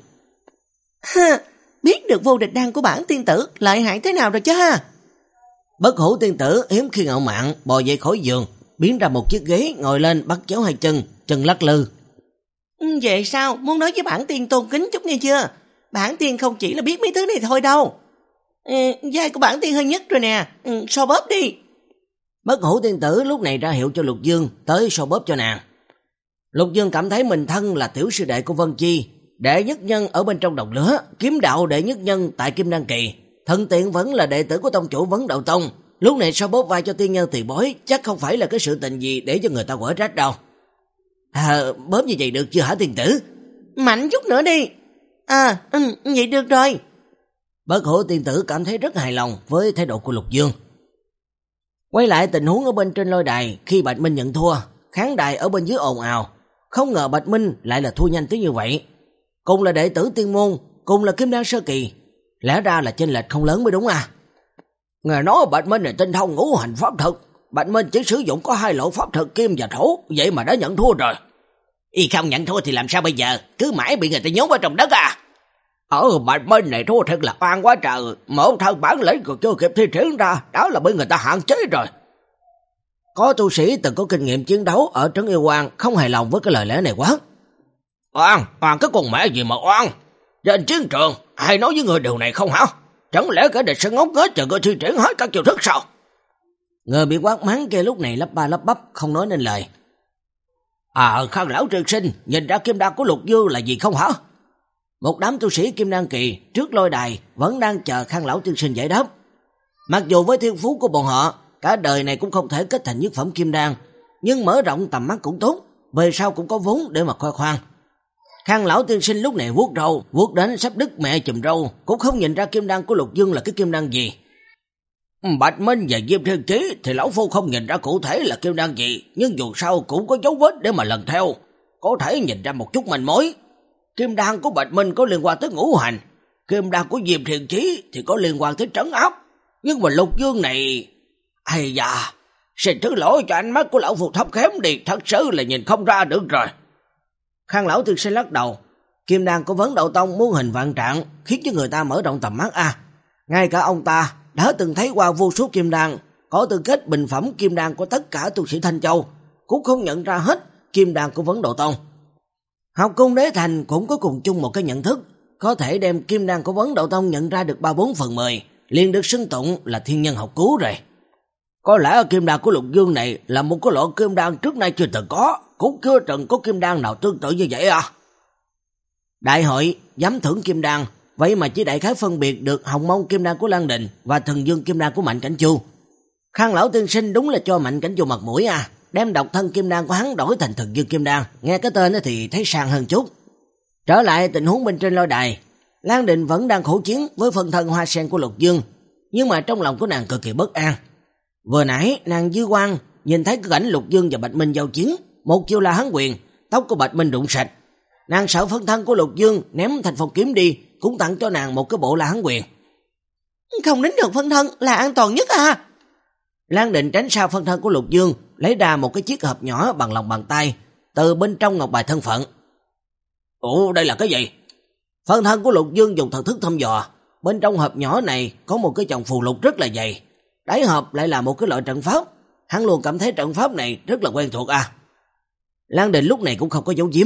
Ha, biết được vô địch đan của bản tiên tử lợi hại thế nào rồi chứ ha. Bất Hủ tiên tử hiếm khi ngạo mạn bò dậy khỏi giường, biến ra một chiếc ghế ngồi lên bắt chéo hai chân, chân lắc lư. Vậy sao, muốn nói với bản tiên tôn kính chút nghe chưa? Bản tiên không chỉ là biết mấy thứ này thôi đâu. Ừ, vai của bản tiên hơi nhất rồi nè, ừ, so bóp đi. Bất Hủ tiên tử lúc này ra hiệu cho Lục Dương tới so bóp cho nàng. Lục Dương cảm thấy mình thân là tiểu sư đệ của Vân Chi, đệ nhất nhân ở bên trong đồng lửa, kiếm đạo đệ nhất nhân tại Kim Đan Kỳ, thân tiện vẫn là đệ tử của tông chủ Vấn Đạo Tông. Lúc này so bóp vai cho tiên nhân tiền bối chắc không phải là cái sự tình gì để cho người ta quở trách đâu. À, bóp như vậy được chưa hả tiên tử? Mạnh chút nữa đi. À, ừ, vậy được rồi. Bất Hủ tiên tử cảm thấy rất hài lòng với thái độ của Lục Dương. Quay lại tình huống ở bên trên lôi đài, khi Bạch Minh nhận thua, khán đài ở bên dưới ồn ào, không ngờ Bạch Minh lại là thua nhanh tới như vậy. Cùng là đệ tử tiên môn, cùng là kim đan sơ kỳ, lẽ ra là chênh lệch không lớn mới đúng à. Nghe nói Bạch Minh này tinh thông ngũ hành pháp thuật, Bạch Minh chỉ sử dụng có hai loại pháp thuật kim và thổ, vậy mà đã nhận thua rồi. Y không nhận thua thì làm sao bây giờ, cứ mãi bị người ta nhốt ở trong đất à. Ở Bạch Minh này thua thật là oan quá trời, một thân bản lĩnh còn chưa kịp thi triển ra, đó là bị người ta hạn chế rồi. Có tu sĩ từng có kinh nghiệm chiến đấu ở trấn Yêu Quang không hài lòng với cái lời lẽ này quá. Oan, oan cái con mẹ gì mà oan? Trên chiến trường, ai nói với người điều này không hả? Chẳng lẽ cả địch sẽ ngốc nghếch chờ người thi triển hết các chiêu thức sao? Người bị quát mắng kia lúc này lắp ba lắp bắp không nói nên lời. À, Khang lão tiên sinh, nhìn ra kim đan của Lục Dương là gì không hả? Một đám tu sĩ kim đan kỳ trước lôi đài vẫn đang chờ Khang lão tiên sinh giải đáp. Mặc dù với thiên phú của bọn họ, cả đời này cũng không thể kết thành nhất phẩm kim đan, nhưng mở rộng tầm mắt cũng tốt, về sau cũng có vốn để mà khoe khoang. Khang lão tiên sinh lúc này vuốt râu, vuốt đến sắp đứt mẹ chùm râu, cũng không nhìn ra kim đan của Lục Dương là cái kim đan gì. Bạch Minh và Diêm Thiên Chí thì lão phu không nhìn ra cụ thể là kim đan gì, nhưng dù sao cũng có dấu vết để mà lần theo, có thể nhìn ra một chút manh mối. Kim đan của Bạch Minh có liên quan tới ngũ hành, kim đan của Diêm Thiên Chí thì có liên quan tới trấn áp, nhưng mà Lục Dương này, hay da, xin thứ lỗi cho ánh mắt của lão phu thấp kém đi, thật sự là nhìn không ra được rồi. Khang lão tiên sinh lắc đầu, kim đan của Vấn Đạo Tông muôn hình vạn trạng, khiến cho người ta mở rộng tầm mắt à. Ngay cả ông ta đã từng thấy qua vô số kim đan, có tư cách bình phẩm kim đan của tất cả tu sĩ Thanh Châu, cũng không nhận ra hết kim đan của Vấn Đạo Tông. Học Cung Đế Thành cũng có cùng chung một cái nhận thức, có thể đem kim đan của Vấn Đạo Tông nhận ra được ba bốn phần mười, liền được xưng tụng là thiên nhân học cứu rồi. Có lẽ kim đan của Lục Dương này là một cái loại kim đan trước nay chưa từng có, cũng chưa từng có kim đan nào tương tự như vậy à. Đại hội giám thưởng kim đan, vậy mà chỉ đại khái phân biệt được Hồng Mông kim đan của Lan Đình và Thần Dương kim đan của Mạnh Cảnh Chu. Khang lão tiên sinh đúng là cho Mạnh Cảnh Chu mặt mũi à, đem độc thân kim đan của hắn đổi thành Thần Dương kim đan, nghe cái tên thì thấy sang hơn chút. Trở lại tình huống bên trên lôi đài, Lan Đình vẫn đang khổ chiến với phân thân hoa sen của Lục Dương, nhưng mà trong lòng của nàng cực kỳ bất an. Vừa nãy nàng dư quan nhìn thấy cái cảnh Lục Dương và Bạch Minh giao chiến, một chiêu là hắn quyền, tóc của Bạch Minh rụng sạch. Nàng sợ phân thân của Lục Dương ném thành phong kiếm đi, cũng tặng cho nàng một cái bộ la hắn quyền. Không đến được phân thân là an toàn nhất à. Lan Định tránh sau phân thân của Lục Dương, lấy ra một cái chiếc hộp nhỏ bằng lòng bàn tay, từ bên trong ngọc bài thân phận. Ủa, đây là cái gì? Phân thân của Lục Dương dùng thần thức thăm dò, bên trong hộp nhỏ này có một cái chồng phù lục rất là dày, đáy hộp lại là một cái loại trận pháp, hắn luôn cảm thấy trận pháp này rất là quen thuộc à. Lan Định lúc này cũng không có giấu giếm.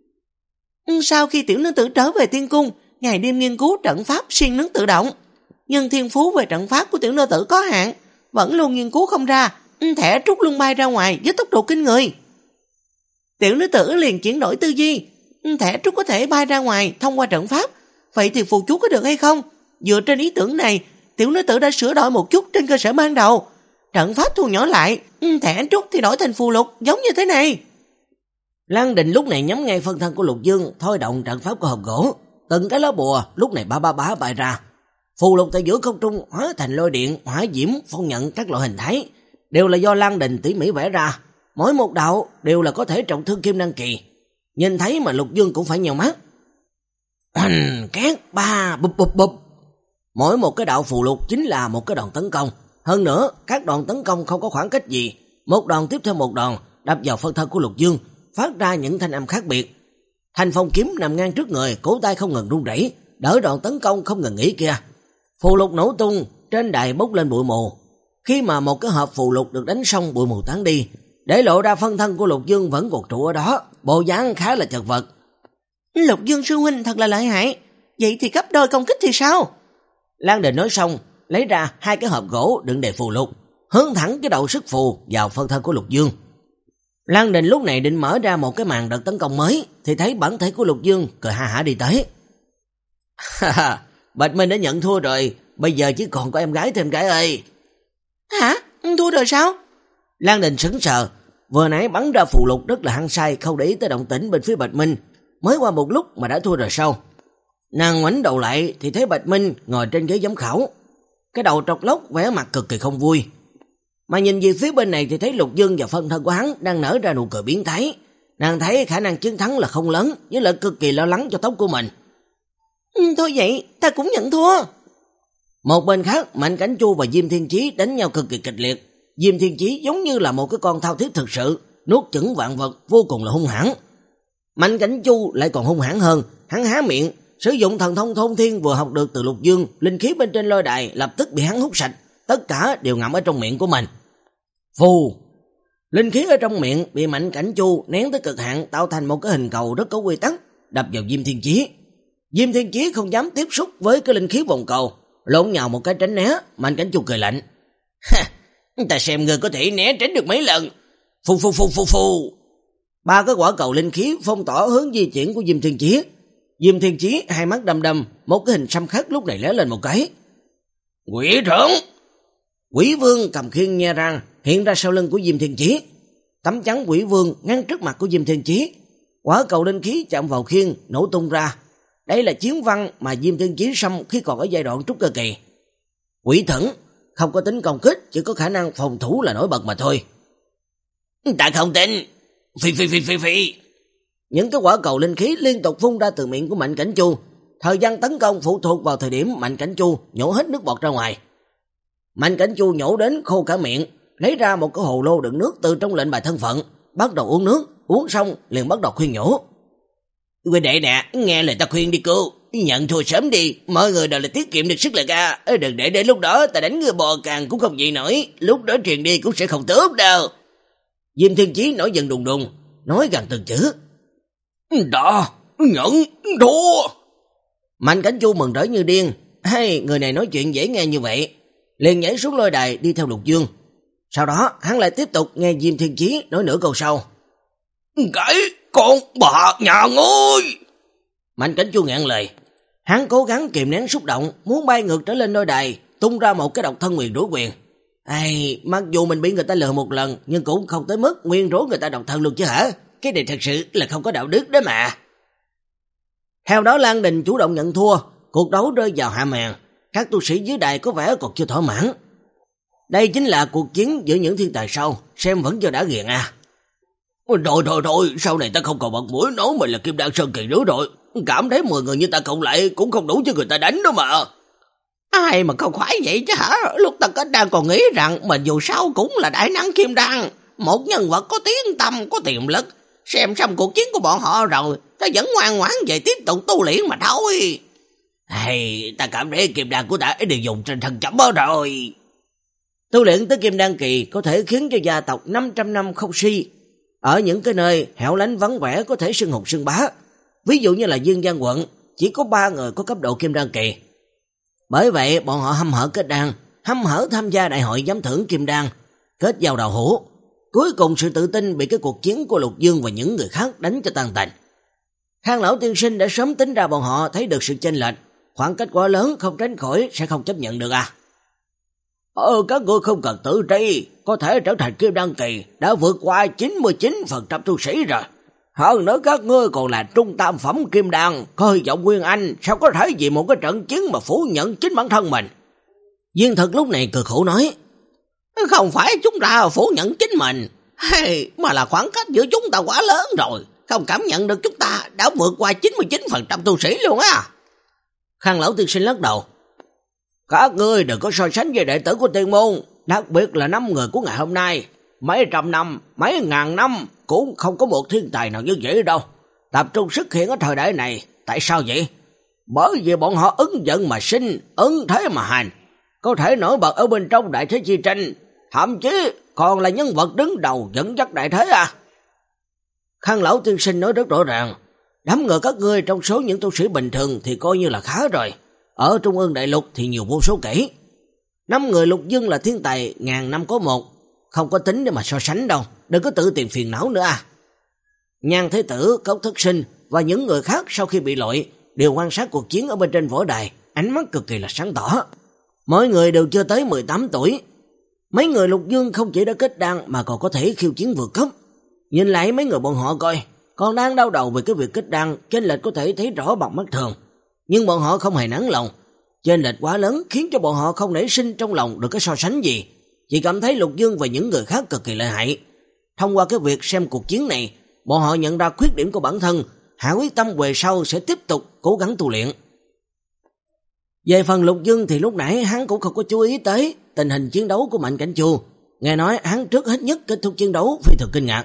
Sau khi tiểu nương tử trở về tiên cung, ngày đêm nghiên cứu trận pháp xuyên nướng tự động, nhưng thiên phú về trận pháp của tiểu nương tử có hạn, vẫn luôn nghiên cứu không ra, thẻ trúc luôn bay ra ngoài với tốc độ kinh người. Tiểu nương tử liền chuyển đổi tư duy, thẻ trúc có thể bay ra ngoài thông qua trận pháp, vậy thì phù chú có được hay không? Dựa trên ý tưởng này, tiểu nương tử đã sửa đổi một chút trên cơ sở ban đầu, trận pháp thu nhỏ lại, thẻ trúc thì đổi thành phù lục giống như thế này. Lan Định lúc này nhắm ngay phân thân của Lục Dương, thôi động trận pháp của hộp gỗ, từng cái lá bùa lúc này ba ba bá bay ra. Phù lục tại giữa không trung hóa thành lôi điện, hỏa diễm, phong nhận các loại hình thái, đều là do Lan Định tỉ mỉ vẽ ra, mỗi một đạo đều là có thể trọng thương kim đan kỳ. Nhìn thấy mà Lục Dương cũng phải nhèo mắt. Hoành két ba bụp bụp bụp. Mỗi một cái đạo phù lục chính là một cái đòn tấn công, hơn nữa các đòn tấn công không có khoảng cách gì, một đòn tiếp theo một đòn đập vào phân thân của Lục Dương, phát ra những thanh âm khác biệt. Thanh phong kiếm nằm ngang trước người, cổ tay không ngừng run rẩy, đỡ đòn tấn công không ngừng nghỉ kia. Phù lục nổ tung, trên đài bốc lên bụi mù. Khi mà một cái hộp phù lục được đánh xong, bụi mù tán đi, để lộ ra phân thân của Lục Dương vẫn còn trụ ở đó, bộ dáng khá là chật vật. Lục Dương sư huynh thật là lợi hại, vậy thì gấp đôi công kích thì sao? Lan Định nói xong, lấy ra hai cái hộp gỗ đựng đầy phù lục, hướng thẳng cái đầu sức phù vào phân thân của Lục Dương. Lan Định lúc này định mở ra một cái màn đợt tấn công mới, thì thấy bản thể của Lục Dương cười ha hả đi tới. Ha Bạch Minh đã nhận thua rồi, bây giờ chỉ còn có em gái thêm gái ơi. Hả? Thua rồi sao? Lan Định sững sờ, vừa nãy bắn ra phù lục rất là hăng say, không để ý tới động tĩnh bên phía Bạch Minh, mới qua một lúc mà đã thua rồi sao? Nàng ngoảnh đầu lại thì thấy Bạch Minh ngồi trên ghế giám khảo, cái đầu trọc lóc vẻ mặt cực kỳ không vui. Mà nhìn về phía bên này thì thấy Lục Dương và phân thân của hắn đang nở ra nụ cười biến thái. Nàng thấy khả năng chiến thắng là không lớn, với lại cực kỳ lo lắng cho tóc của mình. Ừ, thôi vậy, ta cũng nhận thua. Một bên khác, Mạnh Cảnh Chu và Diêm Thiên Chí đánh nhau cực kỳ kịch liệt. Diêm Thiên Chí giống như là một cái con thao thiết thực sự, nuốt chửng vạn vật, vô cùng là hung hãn. Mạnh Cảnh Chu lại còn hung hãn hơn, hắn há miệng, sử dụng thần thông thôn thiên vừa học được từ Lục Dương, linh khí bên trên lôi đài lập tức bị hắn hút sạch, tất cả đều ngậm ở trong miệng của mình. Phù! Linh khí ở trong miệng bị Mạnh Cảnh Chu nén tới cực hạn, tạo thành một cái hình cầu rất có quy tắc, đập vào Diêm Thiên Chí. Diêm Thiên Chí không dám tiếp xúc với cái linh khí vòng cầu, lộn nhào một cái tránh né. Mạnh Cảnh Chu cười lạnh. Ha, ta xem người có thể né tránh được mấy lần. Phù phù phù phù phù. Ba cái quả cầu linh khí phong tỏa hướng di chuyển của Diêm Thiên Chí. Diêm Thiên Chí hai mắt đăm đăm, một cái hình xăm khắc lúc này lóe lên một cái. Quỷ trưởng! Quỷ Vương cầm khiên nhe răng hiện ra sau lưng của Diêm Thiên Chí. Tấm chắn Quỷ Vương ngăn trước mặt của Diêm Thiên Chí. Quả cầu linh khí chạm vào khiên nổ tung ra. Đây là chiến văn mà Diêm Thiên Chí xăm khi còn ở giai đoạn trúc cơ kỳ. Quỷ Thẩn không có tính công kích, chỉ có khả năng phòng thủ là nổi bật mà thôi. Ta không tin. Phi phi phi phi phi. Những cái quả cầu linh khí liên tục phun ra từ miệng của Mạnh Cảnh Chu. Thời gian tấn công phụ thuộc vào thời điểm Mạnh Cảnh Chu nhổ hết nước bọt ra ngoài. Mạnh Cảnh Chu nhổ đến khô cả miệng, lấy ra một cái hồ lô đựng nước từ trong lệnh bài thân phận, bắt đầu uống nước, uống xong liền bắt đầu khuyên nhủ. Quý đệ nè, nghe lời ta khuyên đi cô, nhận thua sớm đi, mọi người đều là tiết kiệm được sức lực à, đừng để đến lúc đó ta đánh người bò càng cũng không dậy nổi, lúc đó truyền đi cũng sẽ không tốt đâu. Diêm Thiên Chí nổi giận đùng đùng, nói gần từng chữ. Đó, nhận thua. Mạnh Cảnh Chu mừng rỡ như điên, hay người này nói chuyện dễ nghe như vậy, liền nhảy xuống lôi đài đi theo Lục Dương. Sau đó hắn lại tiếp tục nghe Diêm Thiên Chí nói nửa câu sau. Cái con bà nhà ngươi! Mạnh Cảnh Chu ngẹn lời. Hắn cố gắng kìm nén xúc động, muốn bay ngược trở lên lôi đài, tung ra một cái độc thân nguyền rủa quyền. Ai, mặc dù mình bị người ta lừa một lần, nhưng cũng không tới mức nguyên rủa người ta độc thân luôn chứ hả? Cái này thật sự là không có đạo đức đó mà. Theo đó Lan Đình chủ động nhận thua, cuộc đấu rơi vào hạ màn. Các tu sĩ dưới đài có vẻ còn chưa thỏa mãn. Đây chính là cuộc chiến giữa những thiên tài sau, xem vẫn chưa đã ghiền à. Rồi rồi rồi, sau này ta không còn bật mũi nói mình là Kim Đan Sơn Kỳ nữa rồi. Cảm thấy mười người như ta cộng lại cũng không đủ cho người ta đánh đó mà. Ai mà không khoái vậy chứ hả? Lúc ta có đang còn nghĩ rằng mình dù sao cũng là đại năng Kim Đan, một nhân vật có tiếng tăm, có tiềm lực. Xem xong cuộc chiến của bọn họ rồi, ta vẫn ngoan ngoãn về tiếp tục tu luyện mà thôi. Hay, ta cảm thấy Kim Đan của ta đều dùng trên thân chấm bó rồi. Tu luyện tới Kim Đan kỳ có thể khiến cho gia tộc năm trăm năm không suy. Ở những cái nơi hẻo lánh vắng vẻ có thể xưng hùng xưng bá. Ví dụ như là Dương Giang quận, chỉ có ba người có cấp độ Kim Đan kỳ. Bởi vậy bọn họ hăm hở kết đan, hăm hở tham gia đại hội giám thưởng Kim Đan, kết giao đạo hữu. Cuối cùng sự tự tin bị cái cuộc chiến của Lục Dương và những người khác đánh cho tan tành. Khang lão tiên sinh đã sớm tính ra bọn họ thấy được sự chênh lệch, khoảng cách quá lớn không tránh khỏi sẽ không chấp nhận được à. Ờ, các ngươi không cần tự tri, có thể trở thành Kim Đan kỳ đã vượt qua chín mươi chín phần trăm tu sĩ rồi. Hơn nữa các ngươi còn là trung tam phẩm Kim Đan, có hy vọng Nguyên Anh, sao có thể vì một cái trận chiến mà phủ nhận chính bản thân mình. Viên Thực lúc này cười khổ nói, không phải chúng ta phủ nhận chính mình, hay mà là khoảng cách giữa chúng ta quá lớn rồi, không cảm nhận được chúng ta đã vượt qua chín mươi chín phần trăm tu sĩ luôn á. Khang lão tiên sinh lắc đầu, các ngươi đừng có so sánh với đệ tử của Tiên môn, đặc biệt là năm người của ngày hôm nay, mấy trăm năm, mấy ngàn năm cũng không có một thiên tài nào như vậy đâu. Tập trung sức hiện ở thời đại này, tại sao vậy? Bởi vì bọn họ ứng vận mà sinh, ứng thế mà hành, có thể nổi bật ở bên trong đại thế chi tranh, thậm chí còn là nhân vật đứng đầu dẫn dắt đại thế à. Khang lão tiên sinh nói rất rõ ràng, đám người các ngươi trong số những tu sĩ bình thường thì coi như là khá rồi, ở Trung ương đại lục thì nhiều vô số kể. Năm người Lục Dương là thiên tài ngàn năm có một, không có tính để mà so sánh đâu, đừng có tự tìm phiền não nữa à. Nhan Thế Tử, Cốc Thất Sinh và những người khác sau khi bị lội đều quan sát cuộc chiến ở bên trên võ đài, ánh mắt cực kỳ là sáng tỏ. Mỗi người đều chưa tới mười tám tuổi. Mấy người Lục Dương không chỉ đã kết đan mà còn có thể khiêu chiến vượt cấp. Nhìn lại mấy người bọn họ coi, còn đang đau đầu về cái việc kết đan, chênh lệch có thể thấy rõ bằng mắt thường. nhưng bọn họ không hề nản lòng. Chênh lệch quá lớn khiến cho bọn họ không nảy sinh trong lòng được cái so sánh gì, chỉ cảm thấy Lục Dương và những người khác cực kỳ lợi hại. Thông qua cái việc xem cuộc chiến này, bọn họ nhận ra khuyết điểm của bản thân, hạ quyết tâm về sau sẽ tiếp tục cố gắng tu luyện. Về phần Lục Dương thì lúc nãy hắn cũng không có chú ý tới tình hình chiến đấu của Mạnh Cảnh Chu. Nghe nói hắn trước hết nhất kết thúc chiến đấu phi thường kinh ngạc.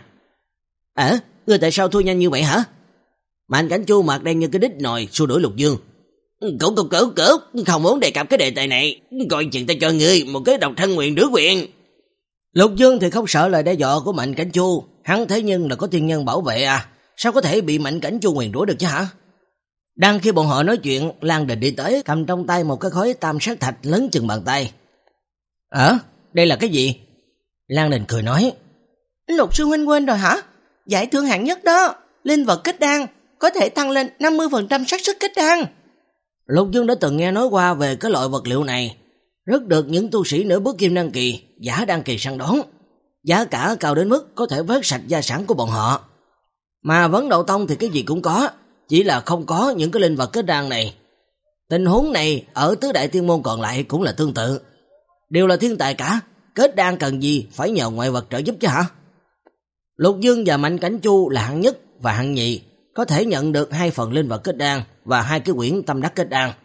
À, người tại sao thua nhanh như vậy hả? Mạnh Cảnh Chu mặt đen như cái đít nồi xua đuổi Lục Dương. Cậu cậu cậu cậu không muốn đề cập cái đề tài này, coi chừng ta cho ngươi một cái độc thân nguyện rửa quyền. Lục Dương thì không sợ lời đe dọa của Mạnh Cảnh Chu, hắn thế nhưng là có tiên nhân bảo vệ à, sao có thể bị Mạnh Cảnh Chu nguyền rủa được chứ hả? Đang khi bọn họ nói chuyện, Lan Đình đi tới, cầm trong tay một cái khối tam sát thạch lớn chừng bàn tay. Ờ, đây là cái gì? Lan Đình cười nói. Lục sư huynh quên rồi hả? Giải thưởng hạng nhất đó, linh vật kết đan, có thể tăng lên năm mươi phần trăm xác suất kết đan. Lục Dương đã từng nghe nói qua về cái loại vật liệu này, rất được những tu sĩ nửa bước kim đan kỳ, giả đan kỳ săn đón. Giá cả cao đến mức có thể vớt sạch gia sản của bọn họ. Mà Vấn Đậu Tông thì cái gì cũng có, chỉ là không có những cái linh vật kết đan này. Tình huống này ở tứ đại tiên môn còn lại cũng là tương tự. Đều là thiên tài cả, kết đan cần gì phải nhờ ngoại vật trợ giúp chứ hả? Lục Dương và Mạnh Cảnh Chu là hạng nhất và hạng nhì, có thể nhận được hai phần linh vật kết đan và hai cái quyển tâm đắc kết đan.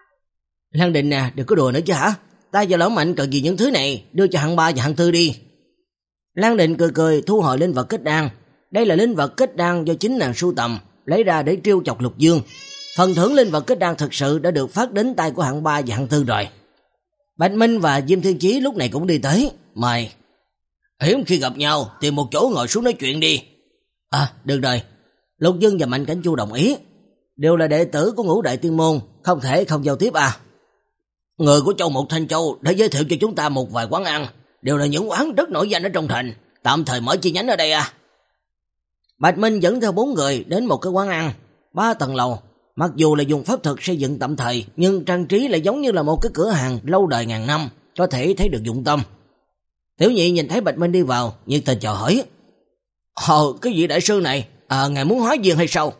Lan Đình nè, đừng có đùa nữa chứ hả? Ta và lão Mạnh cần gì những thứ này, đưa cho hạng ba và hạng tư đi. Lan Định cười cười thu hồi linh vật kết đan. Đây là linh vật kết đan do chính nàng sưu tầm, lấy ra để trêu chọc Lục Dương. Phần thưởng linh vật kết đan thực sự đã được phát đến tay của hạng ba và hạng tư rồi. Bạch Minh và Diêm Thiên Chí lúc này cũng đi tới, mời. Hiếm khi gặp nhau, tìm một chỗ ngồi xuống nói chuyện đi. À, được rồi. Lục Dương và Mạnh Cảnh Chu đồng ý. Đều là đệ tử của Ngũ Đại Tiên Môn, không thể không giao tiếp à. Người của Châu Mục Thanh Châu đã giới thiệu cho chúng ta một vài quán ăn, đều là những quán rất nổi danh ở trong thành, tạm thời mở chi nhánh ở đây à. Bạch Minh dẫn theo bốn người đến một cái quán ăn, ba tầng lầu, mặc dù là dùng pháp thuật xây dựng tạm thời, nhưng trang trí lại giống như là một cái cửa hàng lâu đời ngàn năm, có thể thấy được dụng tâm. Tiểu Nhị nhìn thấy Bạch Minh đi vào, nhiệt tình chào hỏi. Ờ, cái vị đại sư này, à, ngài muốn hóa duyên hay sao?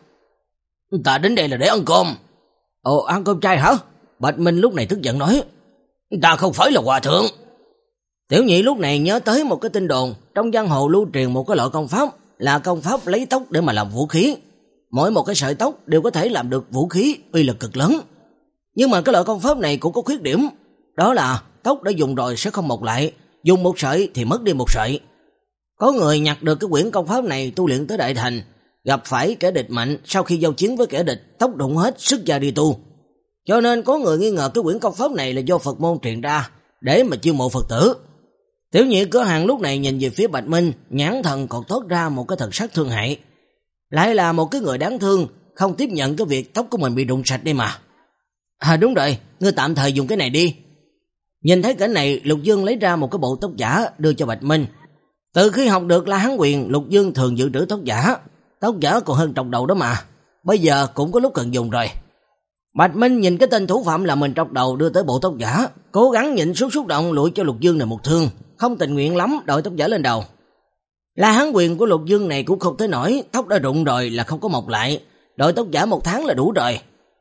Ta đến đây là để ăn cơm. Ồ, ăn cơm chay hả? Bạch Minh lúc này tức giận nói. Ta không phải là hòa thượng. Tiểu Nhị lúc này nhớ tới một cái tin đồn, trong giang hồ lưu truyền một cái loại công pháp, là công pháp lấy tóc để mà làm vũ khí. Mỗi một cái sợi tóc đều có thể làm được vũ khí, uy lực cực lớn. Nhưng mà cái loại công pháp này cũng có khuyết điểm, đó là tóc đã dùng rồi sẽ không mọc lại, dùng một sợi thì mất đi một sợi. Có người nhặt được cái quyển công pháp này tu luyện tới đại thành, gặp phải kẻ địch mạnh, sau khi giao chiến với kẻ địch, tóc đụng hết sức ra đi tu. Cho nên có người nghi ngờ cái quyển công pháp này là do Phật môn truyền ra, để mà chiêu mộ Phật tử. Tiểu Nhị cửa hàng lúc này nhìn về phía Bạch Minh, nhãn thần còn thoát ra một cái thần sắc thương hại. Lại là một cái người đáng thương, không tiếp nhận cái việc tóc của mình bị đụng sạch đi mà. À đúng rồi, ngươi tạm thời dùng cái này đi. Nhìn thấy cảnh này, Lục Dương lấy ra một cái bộ tóc giả đưa cho Bạch Minh. Từ khi học được La Hán Quyền, Lục Dương thường dự trữ tóc giả. Tóc giả còn hơn trọc đầu đó mà, bây giờ cũng có lúc cần dùng rồi. Bạch Minh nhìn cái tên thủ phạm là mình trọc đầu đưa tới bộ tóc giả, cố gắng nhịn xuống xúc động lụi cho Lục Dương này một thương, không tình nguyện lắm đội tóc giả lên đầu. La Hán Quyền của Lục Dương này cũng không tới nổi, tóc đã rụng rồi là không có mọc lại, đội tóc giả một tháng là đủ rồi.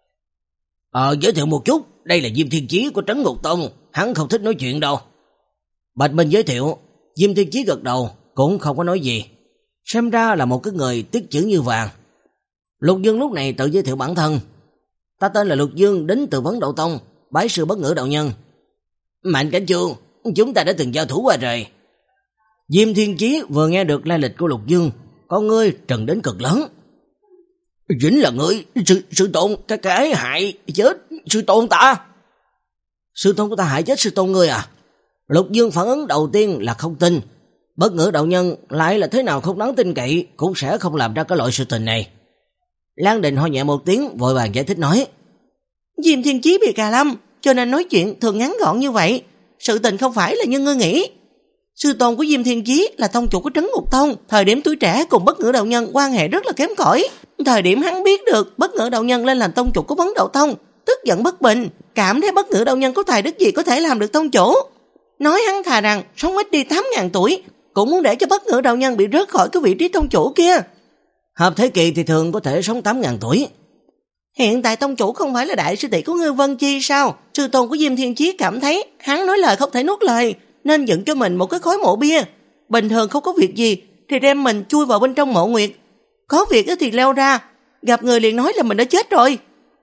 Ờ, giới thiệu một chút, đây là Diêm Thiên Chí của Trấn Ngục Tông, hắn không thích nói chuyện đâu. Bạch Minh giới thiệu, Diêm Thiên Chí gật đầu, cũng không có nói gì. Xem ra là một cái người tiết chữ như vàng. Lục Dương lúc này tự giới thiệu bản thân. Ta tên là Lục Dương, đến từ Vấn Đậu Tông, bái sư Bất Ngữ đạo nhân. Mạnh Cảnh Chu, chúng ta đã từng giao thủ qua rồi. Diêm Thiên Chí vừa nghe được lai lịch của Lục Dương, con ngươi trừng đến cực lớn. Chính là ngươi, sư, sư tôn, cái cái hại chết sư tôn ta. Sư tôn của ta hại chết sư tôn ngươi à? Lục Dương phản ứng đầu tiên là không tin. Bất Ngữ đạo nhân lại là thế nào không đáng tin cậy, cũng sẽ không làm ra cái loại sự tình này. Lan Đình ho nhẹ một tiếng, vội vàng giải thích nói. Diêm Thiên Chí bị cà lâm, cho nên nói chuyện thường ngắn gọn như vậy. Sự tình không phải là như ngươi nghĩ. Sư tôn của Diêm Thiên Chí là tông chủ của Trấn Ngục Tông, thời điểm tuổi trẻ cùng Bất Ngữ đạo nhân quan hệ rất là kém cỏi. Thời điểm hắn biết được Bất Ngữ đạo nhân lên làm tông chủ của Vấn Đậu Tông, tức giận bất bình, cảm thấy Bất Ngữ đạo nhân có tài đức gì có thể làm được tông chủ. Nói hắn thà rằng sống ít đi tám ngàn tuổi, cũng muốn để cho Bất Ngữ đạo nhân bị rớt khỏi cái vị trí tông chủ kia. Hợp thế kỷ thì thường có thể sống tám ngàn tuổi. Hiện tại tông chủ không phải là đại sư tỷ của Ngư Vân Chi sao? Sư tôn của Diêm Thiên Chí cảm thấy hắn nói lời không thể nuốt lời, nên dựng cho mình một cái khối mộ bia. Bình thường không có việc gì thì đem mình chui vào bên trong mộ nguyệt, có việc thì leo ra, gặp người liền nói là mình đã chết rồi.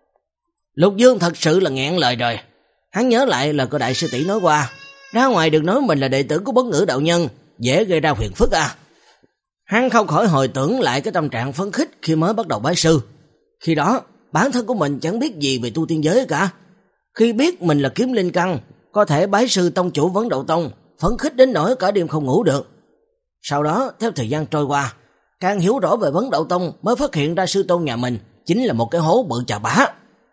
Lục Dương thật sự là nghẹn lời rồi. Hắn nhớ lại là của đại sư tỷ nói qua, ra ngoài được nói mình là đệ tử của Bất Ngữ đạo nhân, dễ gây ra phiền phức à. Hắn không khỏi hồi tưởng lại cái tâm trạng phấn khích khi mới bắt đầu bái sư. Khi đó, bản thân của mình chẳng biết gì về tu tiên giới cả. Khi biết mình là kiếm linh căn, có thể bái sư tông chủ Vấn Đậu Tông, phấn khích đến nỗi cả đêm không ngủ được. Sau đó, theo thời gian trôi qua, càng hiểu rõ về Vấn Đậu Tông mới phát hiện ra sư tôn nhà mình chính là một cái hố bự chà bá.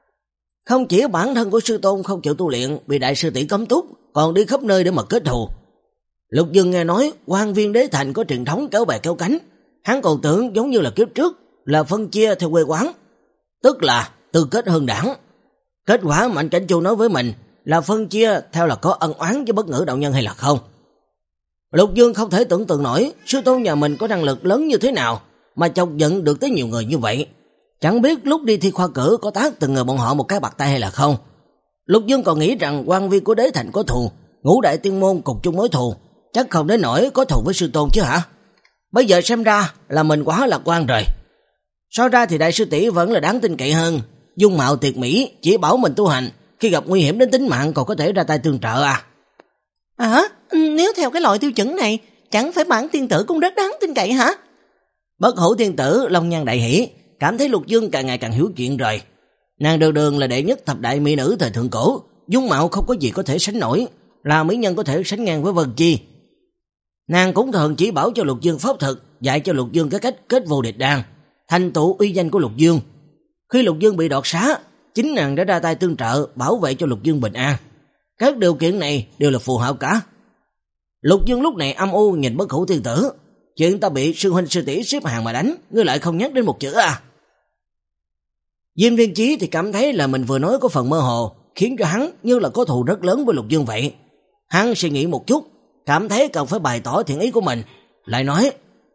Không chỉ bản thân của sư tôn không chịu tu luyện, bị đại sư tỷ cấm túc, còn đi khắp nơi để mà kết thù. Lục Dương nghe nói Quan Viên Đế Thành có truyền thống kéo bè kéo cánh, hắn còn tưởng giống như là kiếp trước, là phân chia theo quê quán, tức là tư kết hơn đảng. Kết quả Mạnh Cảnh Chu nói với mình là phân chia theo là có ân oán với Bất Ngữ đạo nhân hay là không. Lục Dương không thể tưởng tượng nổi sư tôn nhà mình có năng lực lớn như thế nào mà chọc giận được tới nhiều người như vậy. Chẳng biết lúc đi thi khoa cử có tát từng người bọn họ một cái bạc tay hay là không. Lục Dương còn nghĩ rằng quan viên của Đế Thành có thù, Ngũ Đại Tiên Môn cùng chung mối thù, chắc không đến nỗi có thù với sư tôn chứ hả. Bây giờ xem ra là mình quá lạc quan rồi. So ra thì đại sư tỷ vẫn là đáng tin cậy hơn, dung mạo tuyệt mỹ, chỉ bảo mình tu hành, khi gặp nguy hiểm đến tính mạng còn có thể ra tay tương trợ à. À, nếu theo cái loại tiêu chuẩn này, chẳng phải bản tiên tử cũng rất đáng tin cậy hả? Bất Hủ tiên tử long nhan đại hỷ, cảm thấy Lục Dương càng ngày càng hiểu chuyện rồi. Nàng đường đường là đệ nhất thập đại mỹ nữ thời thượng cổ, dung mạo không có gì có thể sánh nổi, là mỹ nhân có thể sánh ngang với Vân Chi. Nàng cũng thường chỉ bảo cho Lục Dương pháp thực, dạy cho Lục Dương cái cách kết vô địch đan, thành tựu uy danh của Lục Dương. Khi Lục Dương bị đoạt xá, chính nàng đã ra tay tương trợ, bảo vệ cho Lục Dương bình an. Các điều kiện này đều là phù hợp cả. Lục Dương lúc này âm u nhìn Bất Hủ tiên tử, chuyện ta bị sư huynh sư tỷ xếp hàng mà đánh, ngươi lại không nhắc đến một chữ à. Diêm Thiên Chí thì cảm thấy là mình vừa nói có phần mơ hồ, khiến cho hắn như là có thù rất lớn với Lục Dương vậy. Hắn suy nghĩ một chút, cảm thấy cần phải bày tỏ thiện ý của mình, lại nói: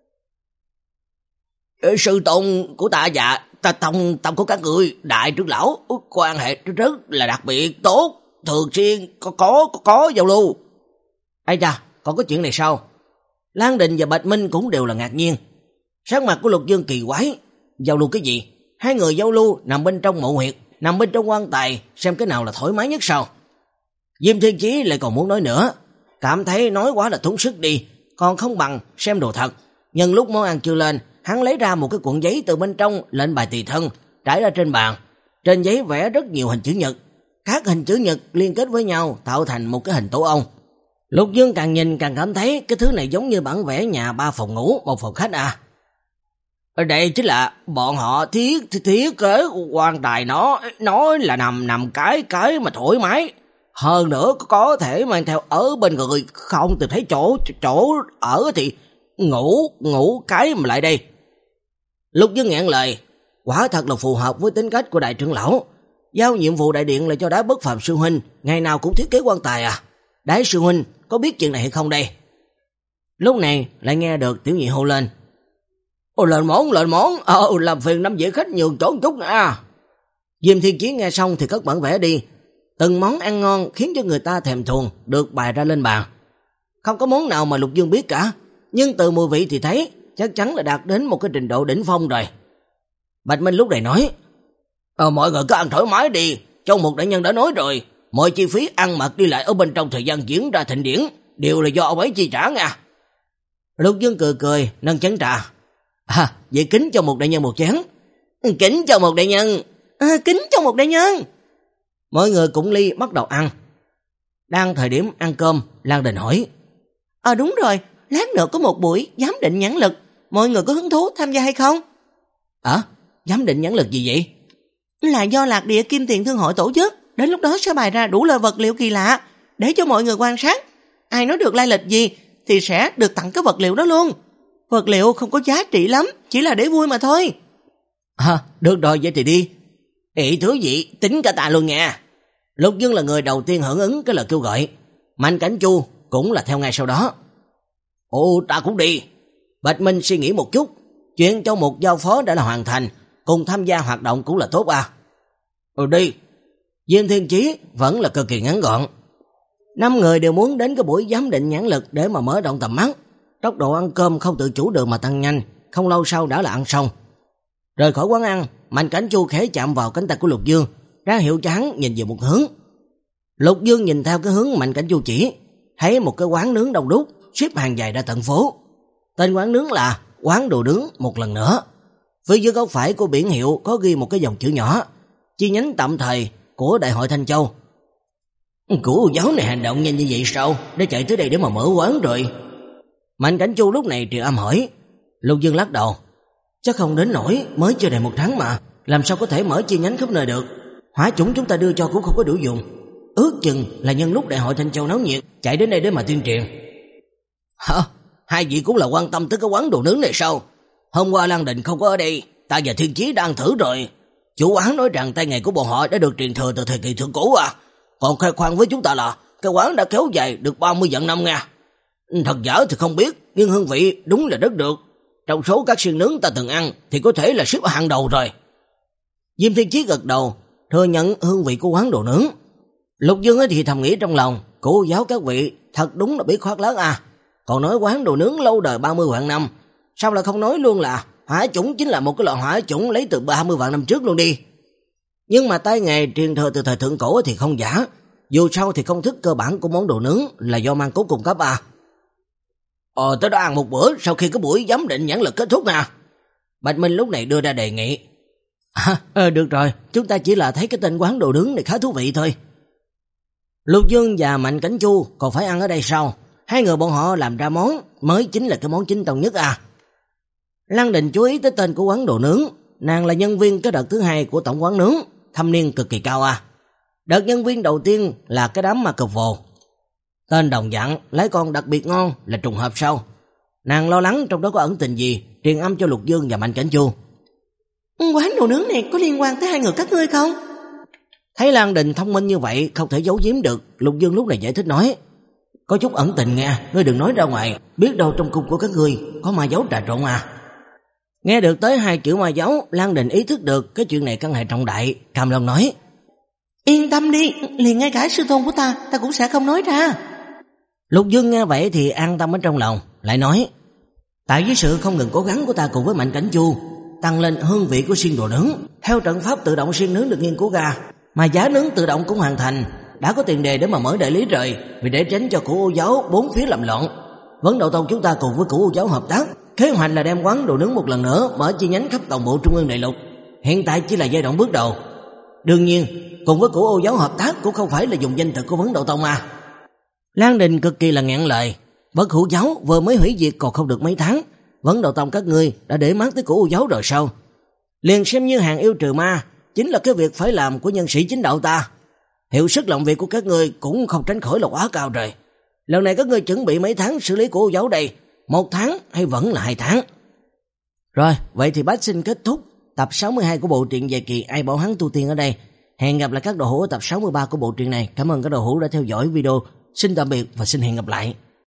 sư tôn của ta dạ, ta tông tông của các người, đại trưởng lão, quan hệ rất là đặc biệt tốt, thường xuyên có có có, có giao lưu. Ây da, còn có chuyện này sao? Lan Đình và Bạch Minh cũng đều là ngạc nhiên. Sắc mặt của Lục Dương kỳ quái, giao lưu cái gì? Hai người giao lưu nằm bên trong mộ huyệt, nằm bên trong quan tài, xem cái nào là thoải mái nhất sao? Diêm Thiên Chí lại còn muốn nói nữa, cảm thấy nói quá là tốn sức đi, còn không bằng xem đồ thật. Nhân lúc món ăn chưa lên, hắn lấy ra một cái cuộn giấy từ bên trong lệnh bài tùy thân, trải ra trên bàn. Trên giấy vẽ rất nhiều hình chữ nhật, các hình chữ nhật liên kết với nhau tạo thành một cái hình tổ ong. Lục Dương càng nhìn càng cảm thấy cái thứ này giống như bản vẽ nhà ba phòng ngủ, một phòng khách à. Ở đây chính là bọn họ thiết thiết kế quan tài, nó nói là nằm nằm cái cái mà thoải mái. Hơn nữa có thể mang theo ở bên người, không tìm thấy chỗ chỗ ở thì ngủ ngủ cái mà lại đây. Lục Dương nghẹn lời, quả thật là phù hợp với tính cách của đại trưởng lão. Giao nhiệm vụ đại điện là cho Đái Bất Phàm sư huynh, ngày nào cũng thiết kế quan tài à. Đái sư huynh có biết chuyện này hay không đây? Lúc này lại nghe được Tiểu Nhị hô lên: Ồ, lên món, lên món, ờ, làm phiền năm vị khách nhường chỗ chút à. Diêm Thiên Chí nghe xong thì cất bản vẽ đi. Từng món ăn ngon khiến cho người ta thèm thuồng được bày ra lên bàn. Không có món nào mà Lục Dương biết cả, nhưng từ mùi vị thì thấy chắc chắn là đạt đến một cái trình độ đỉnh phong rồi. Bạch Minh lúc này nói: Ờ, mọi người cứ ăn thoải mái đi, Châu Mục đại nhân đã nói rồi, mọi chi phí ăn mặc đi lại ở bên trong thời gian diễn ra thịnh điển đều là do ông ấy chi trả nha. Lục Dương cười cười, nâng chén trà: À, vậy kính cho một đại nhân một chén. Kính cho một đại nhân. À, kính cho một đại nhân. Mọi người cũng ly bắt đầu ăn. Đang thời điểm ăn cơm, Lan Đình hỏi: À đúng rồi, lát nữa có một buổi giám định nhãn lực, mọi người có hứng thú tham gia hay không? À, giám định nhãn lực gì vậy? Là do Lạc Địa Kim Tiền Thương hội tổ chức, đến lúc đó sẽ bày ra đủ loại vật liệu kỳ lạ để cho mọi người quan sát. Ai nói được lai lịch gì thì sẽ được tặng cái vật liệu đó luôn. Vật liệu không có giá trị lắm, chỉ là để vui mà thôi. À, được rồi, vậy thì đi. Ý thứ gì, tính cả ta luôn nha. Lục Dương là người đầu tiên hưởng ứng cái lời kêu gọi. Mạnh Cảnh Chu cũng là theo ngay sau đó. Ồ, ta cũng đi. Bạch Minh suy nghĩ một chút, chuyện Châu Mục giao phó đã là hoàn thành, cùng tham gia hoạt động cũng là tốt à. Rồi đi. Diêm Thiên Chí vẫn là cực kỳ ngắn gọn. Năm người đều muốn đến cái buổi giám định nhãn lực để mà mở rộng tầm mắt. Tốc độ ăn cơm không tự chủ được mà tăng nhanh, không lâu sau đã là ăn xong. Rời khỏi quán ăn, Mạnh Cảnh Chu khẽ chạm vào cánh tay của Lục Dương, ra hiệu cho hắn nhìn về một hướng. Lục Dương nhìn theo cái hướng Mạnh Cảnh Chu chỉ, thấy một cái quán nướng đông đúc, xếp hàng dài ra tận phố. Tên quán nướng là Quán Đồ Nướng một lần nữa. Phía dưới góc phải của biển hiệu có ghi một cái dòng chữ nhỏ, chi nhánh tạm thời của Đại hội Thanh Châu. Của giáo này hành động nhanh như vậy sao? Đã chạy tới đây để mà mở quán rồi. Mạnh Cảnh Chu lúc này truyền âm hỏi. Lục Dương lắc đầu. Chắc không đến nổi, mới chưa đầy một tháng mà, làm sao có thể mở chi nhánh khắp nơi được. Hỏa chủng chúng ta đưa cho cũng không có đủ dùng. Ước chừng là nhân lúc Đại hội Thanh Châu náo nhiệt, chạy đến đây để mà tuyên truyền. Hả? Hai vị cũng là quan tâm tới cái quán đồ nướng này sao? Hôm qua Lan Đình không có ở đây, ta và Thiên Chí đang thử rồi. Chủ quán nói rằng tay nghề của bọn họ đã được truyền thừa từ thời kỳ thượng cổ à. Còn khai khoan với chúng ta là cái quán đã kéo dài được ba mươi vạn năm nha. Thật giả thì không biết, nhưng hương vị đúng là rất được. Trong số các xiên nướng ta từng ăn thì có thể là xếp ở hàng đầu rồi. Diêm Thiên Chí gật đầu, thừa nhận hương vị của quán đồ nướng. Lục Dương thì thầm nghĩ trong lòng, cô giáo các vị thật đúng là biết khoác lác à. Còn nói quán đồ nướng lâu đời ba mươi vạn năm, sao lại không nói luôn là hỏa chủng chính là một cái loại hỏa chủng lấy từ ba mươi vạn năm trước luôn đi. Nhưng mà tay nghề truyền thừa từ thời thượng cổ thì không giả, dù sao thì công thức cơ bản của món đồ nướng là do mang cốt cung cấp à. Ờ, tới đó ăn một bữa sau khi cái buổi giám định nhãn lực kết thúc nè. Bạch Minh lúc này đưa ra đề nghị. À, ờ, được rồi, chúng ta chỉ là thấy cái tên quán đồ nướng này khá thú vị thôi. Lục Dương và Mạnh Cảnh Chu còn phải ăn ở đây sao? Hai người bọn họ làm ra món mới chính là cái món chính tông nhất à. Lăng Đình chú ý tới tên của quán đồ nướng, nàng là nhân viên cái đợt thứ hai của tổng quán nướng, thâm niên cực kỳ cao à. Đợt nhân viên đầu tiên là cái đám ma cực vồ. Tên đồng dạng lấy con đặc biệt ngon là trùng hợp sao? Nàng lo lắng trong đó có ẩn tình gì, truyền âm cho Lục Dương và Mạnh Cảnh Chu. Quán đồ nướng này có liên quan tới hai người các ngươi không? Thấy Lan Đình thông minh như vậy không thể giấu giếm được, Lục Dương lúc này giải thích nói. Có chút ẩn tình nghe, ngươi đừng nói ra ngoài, biết đâu trong cung của các ngươi có ma giấu trà trộn à. Nghe được tới hai chữ ma giấu, Lan Đình ý thức được cái chuyện này căn hệ trọng đại, cam lòng nói. Yên tâm đi, liền ngay cả sư tôn của ta, ta cũng sẽ không nói ra. Lục Dương nghe vậy thì an tâm ở trong lòng, lại nói. Tại với sự không ngừng cố gắng của ta cùng với Mạnh Cảnh Chu, tăng lên hương vị của xiên đồ nướng, theo trận pháp tự động xiên nướng được nghiên cứu ra, mà giá nướng tự động cũng hoàn thành, đã có tiền đề để mà mở đại lý rồi, vì để tránh cho cửu Ô giáo bốn phía làm loạn. Vấn Đạo Tông chúng ta cùng với cửu Ô giáo hợp tác, kế hoạch là đem quán đồ nướng một lần nữa mở chi nhánh khắp toàn bộ Trung ương đại lục. Hiện tại chỉ là giai đoạn bước đầu. Đương nhiên, cùng với cửu Ô giáo hợp tác cũng không phải là dùng danh thực của Vấn Đạo Tông à. Lan Đình cực kỳ là ngẹn lời, Bất Hữu giáo vừa mới hủy diệt còn không được mấy tháng, Vấn Đạo Tông các ngươi đã để mắt tới cửu Ô giáo rồi sao? Liền xem như hàng yêu trừ ma, chính là cái việc phải làm của nhân sĩ chính đạo ta. Hiệu suất làm việc của các ngươi cũng không tránh khỏi là quá cao rồi. Lần này các ngươi chuẩn bị mấy tháng xử lý của Ô giáo đây, một tháng hay vẫn là hai tháng? Rồi, vậy thì bác xin kết thúc tập sáu mươi hai của bộ truyện về kỳ Ai Bảo Hắn Tu Tiên ở đây. Hẹn gặp lại các đồ hữu ở tập sáu mươi ba của bộ truyện này. Cảm ơn các đồ hữu đã theo dõi video. Xin tạm biệt và xin hẹn gặp lại.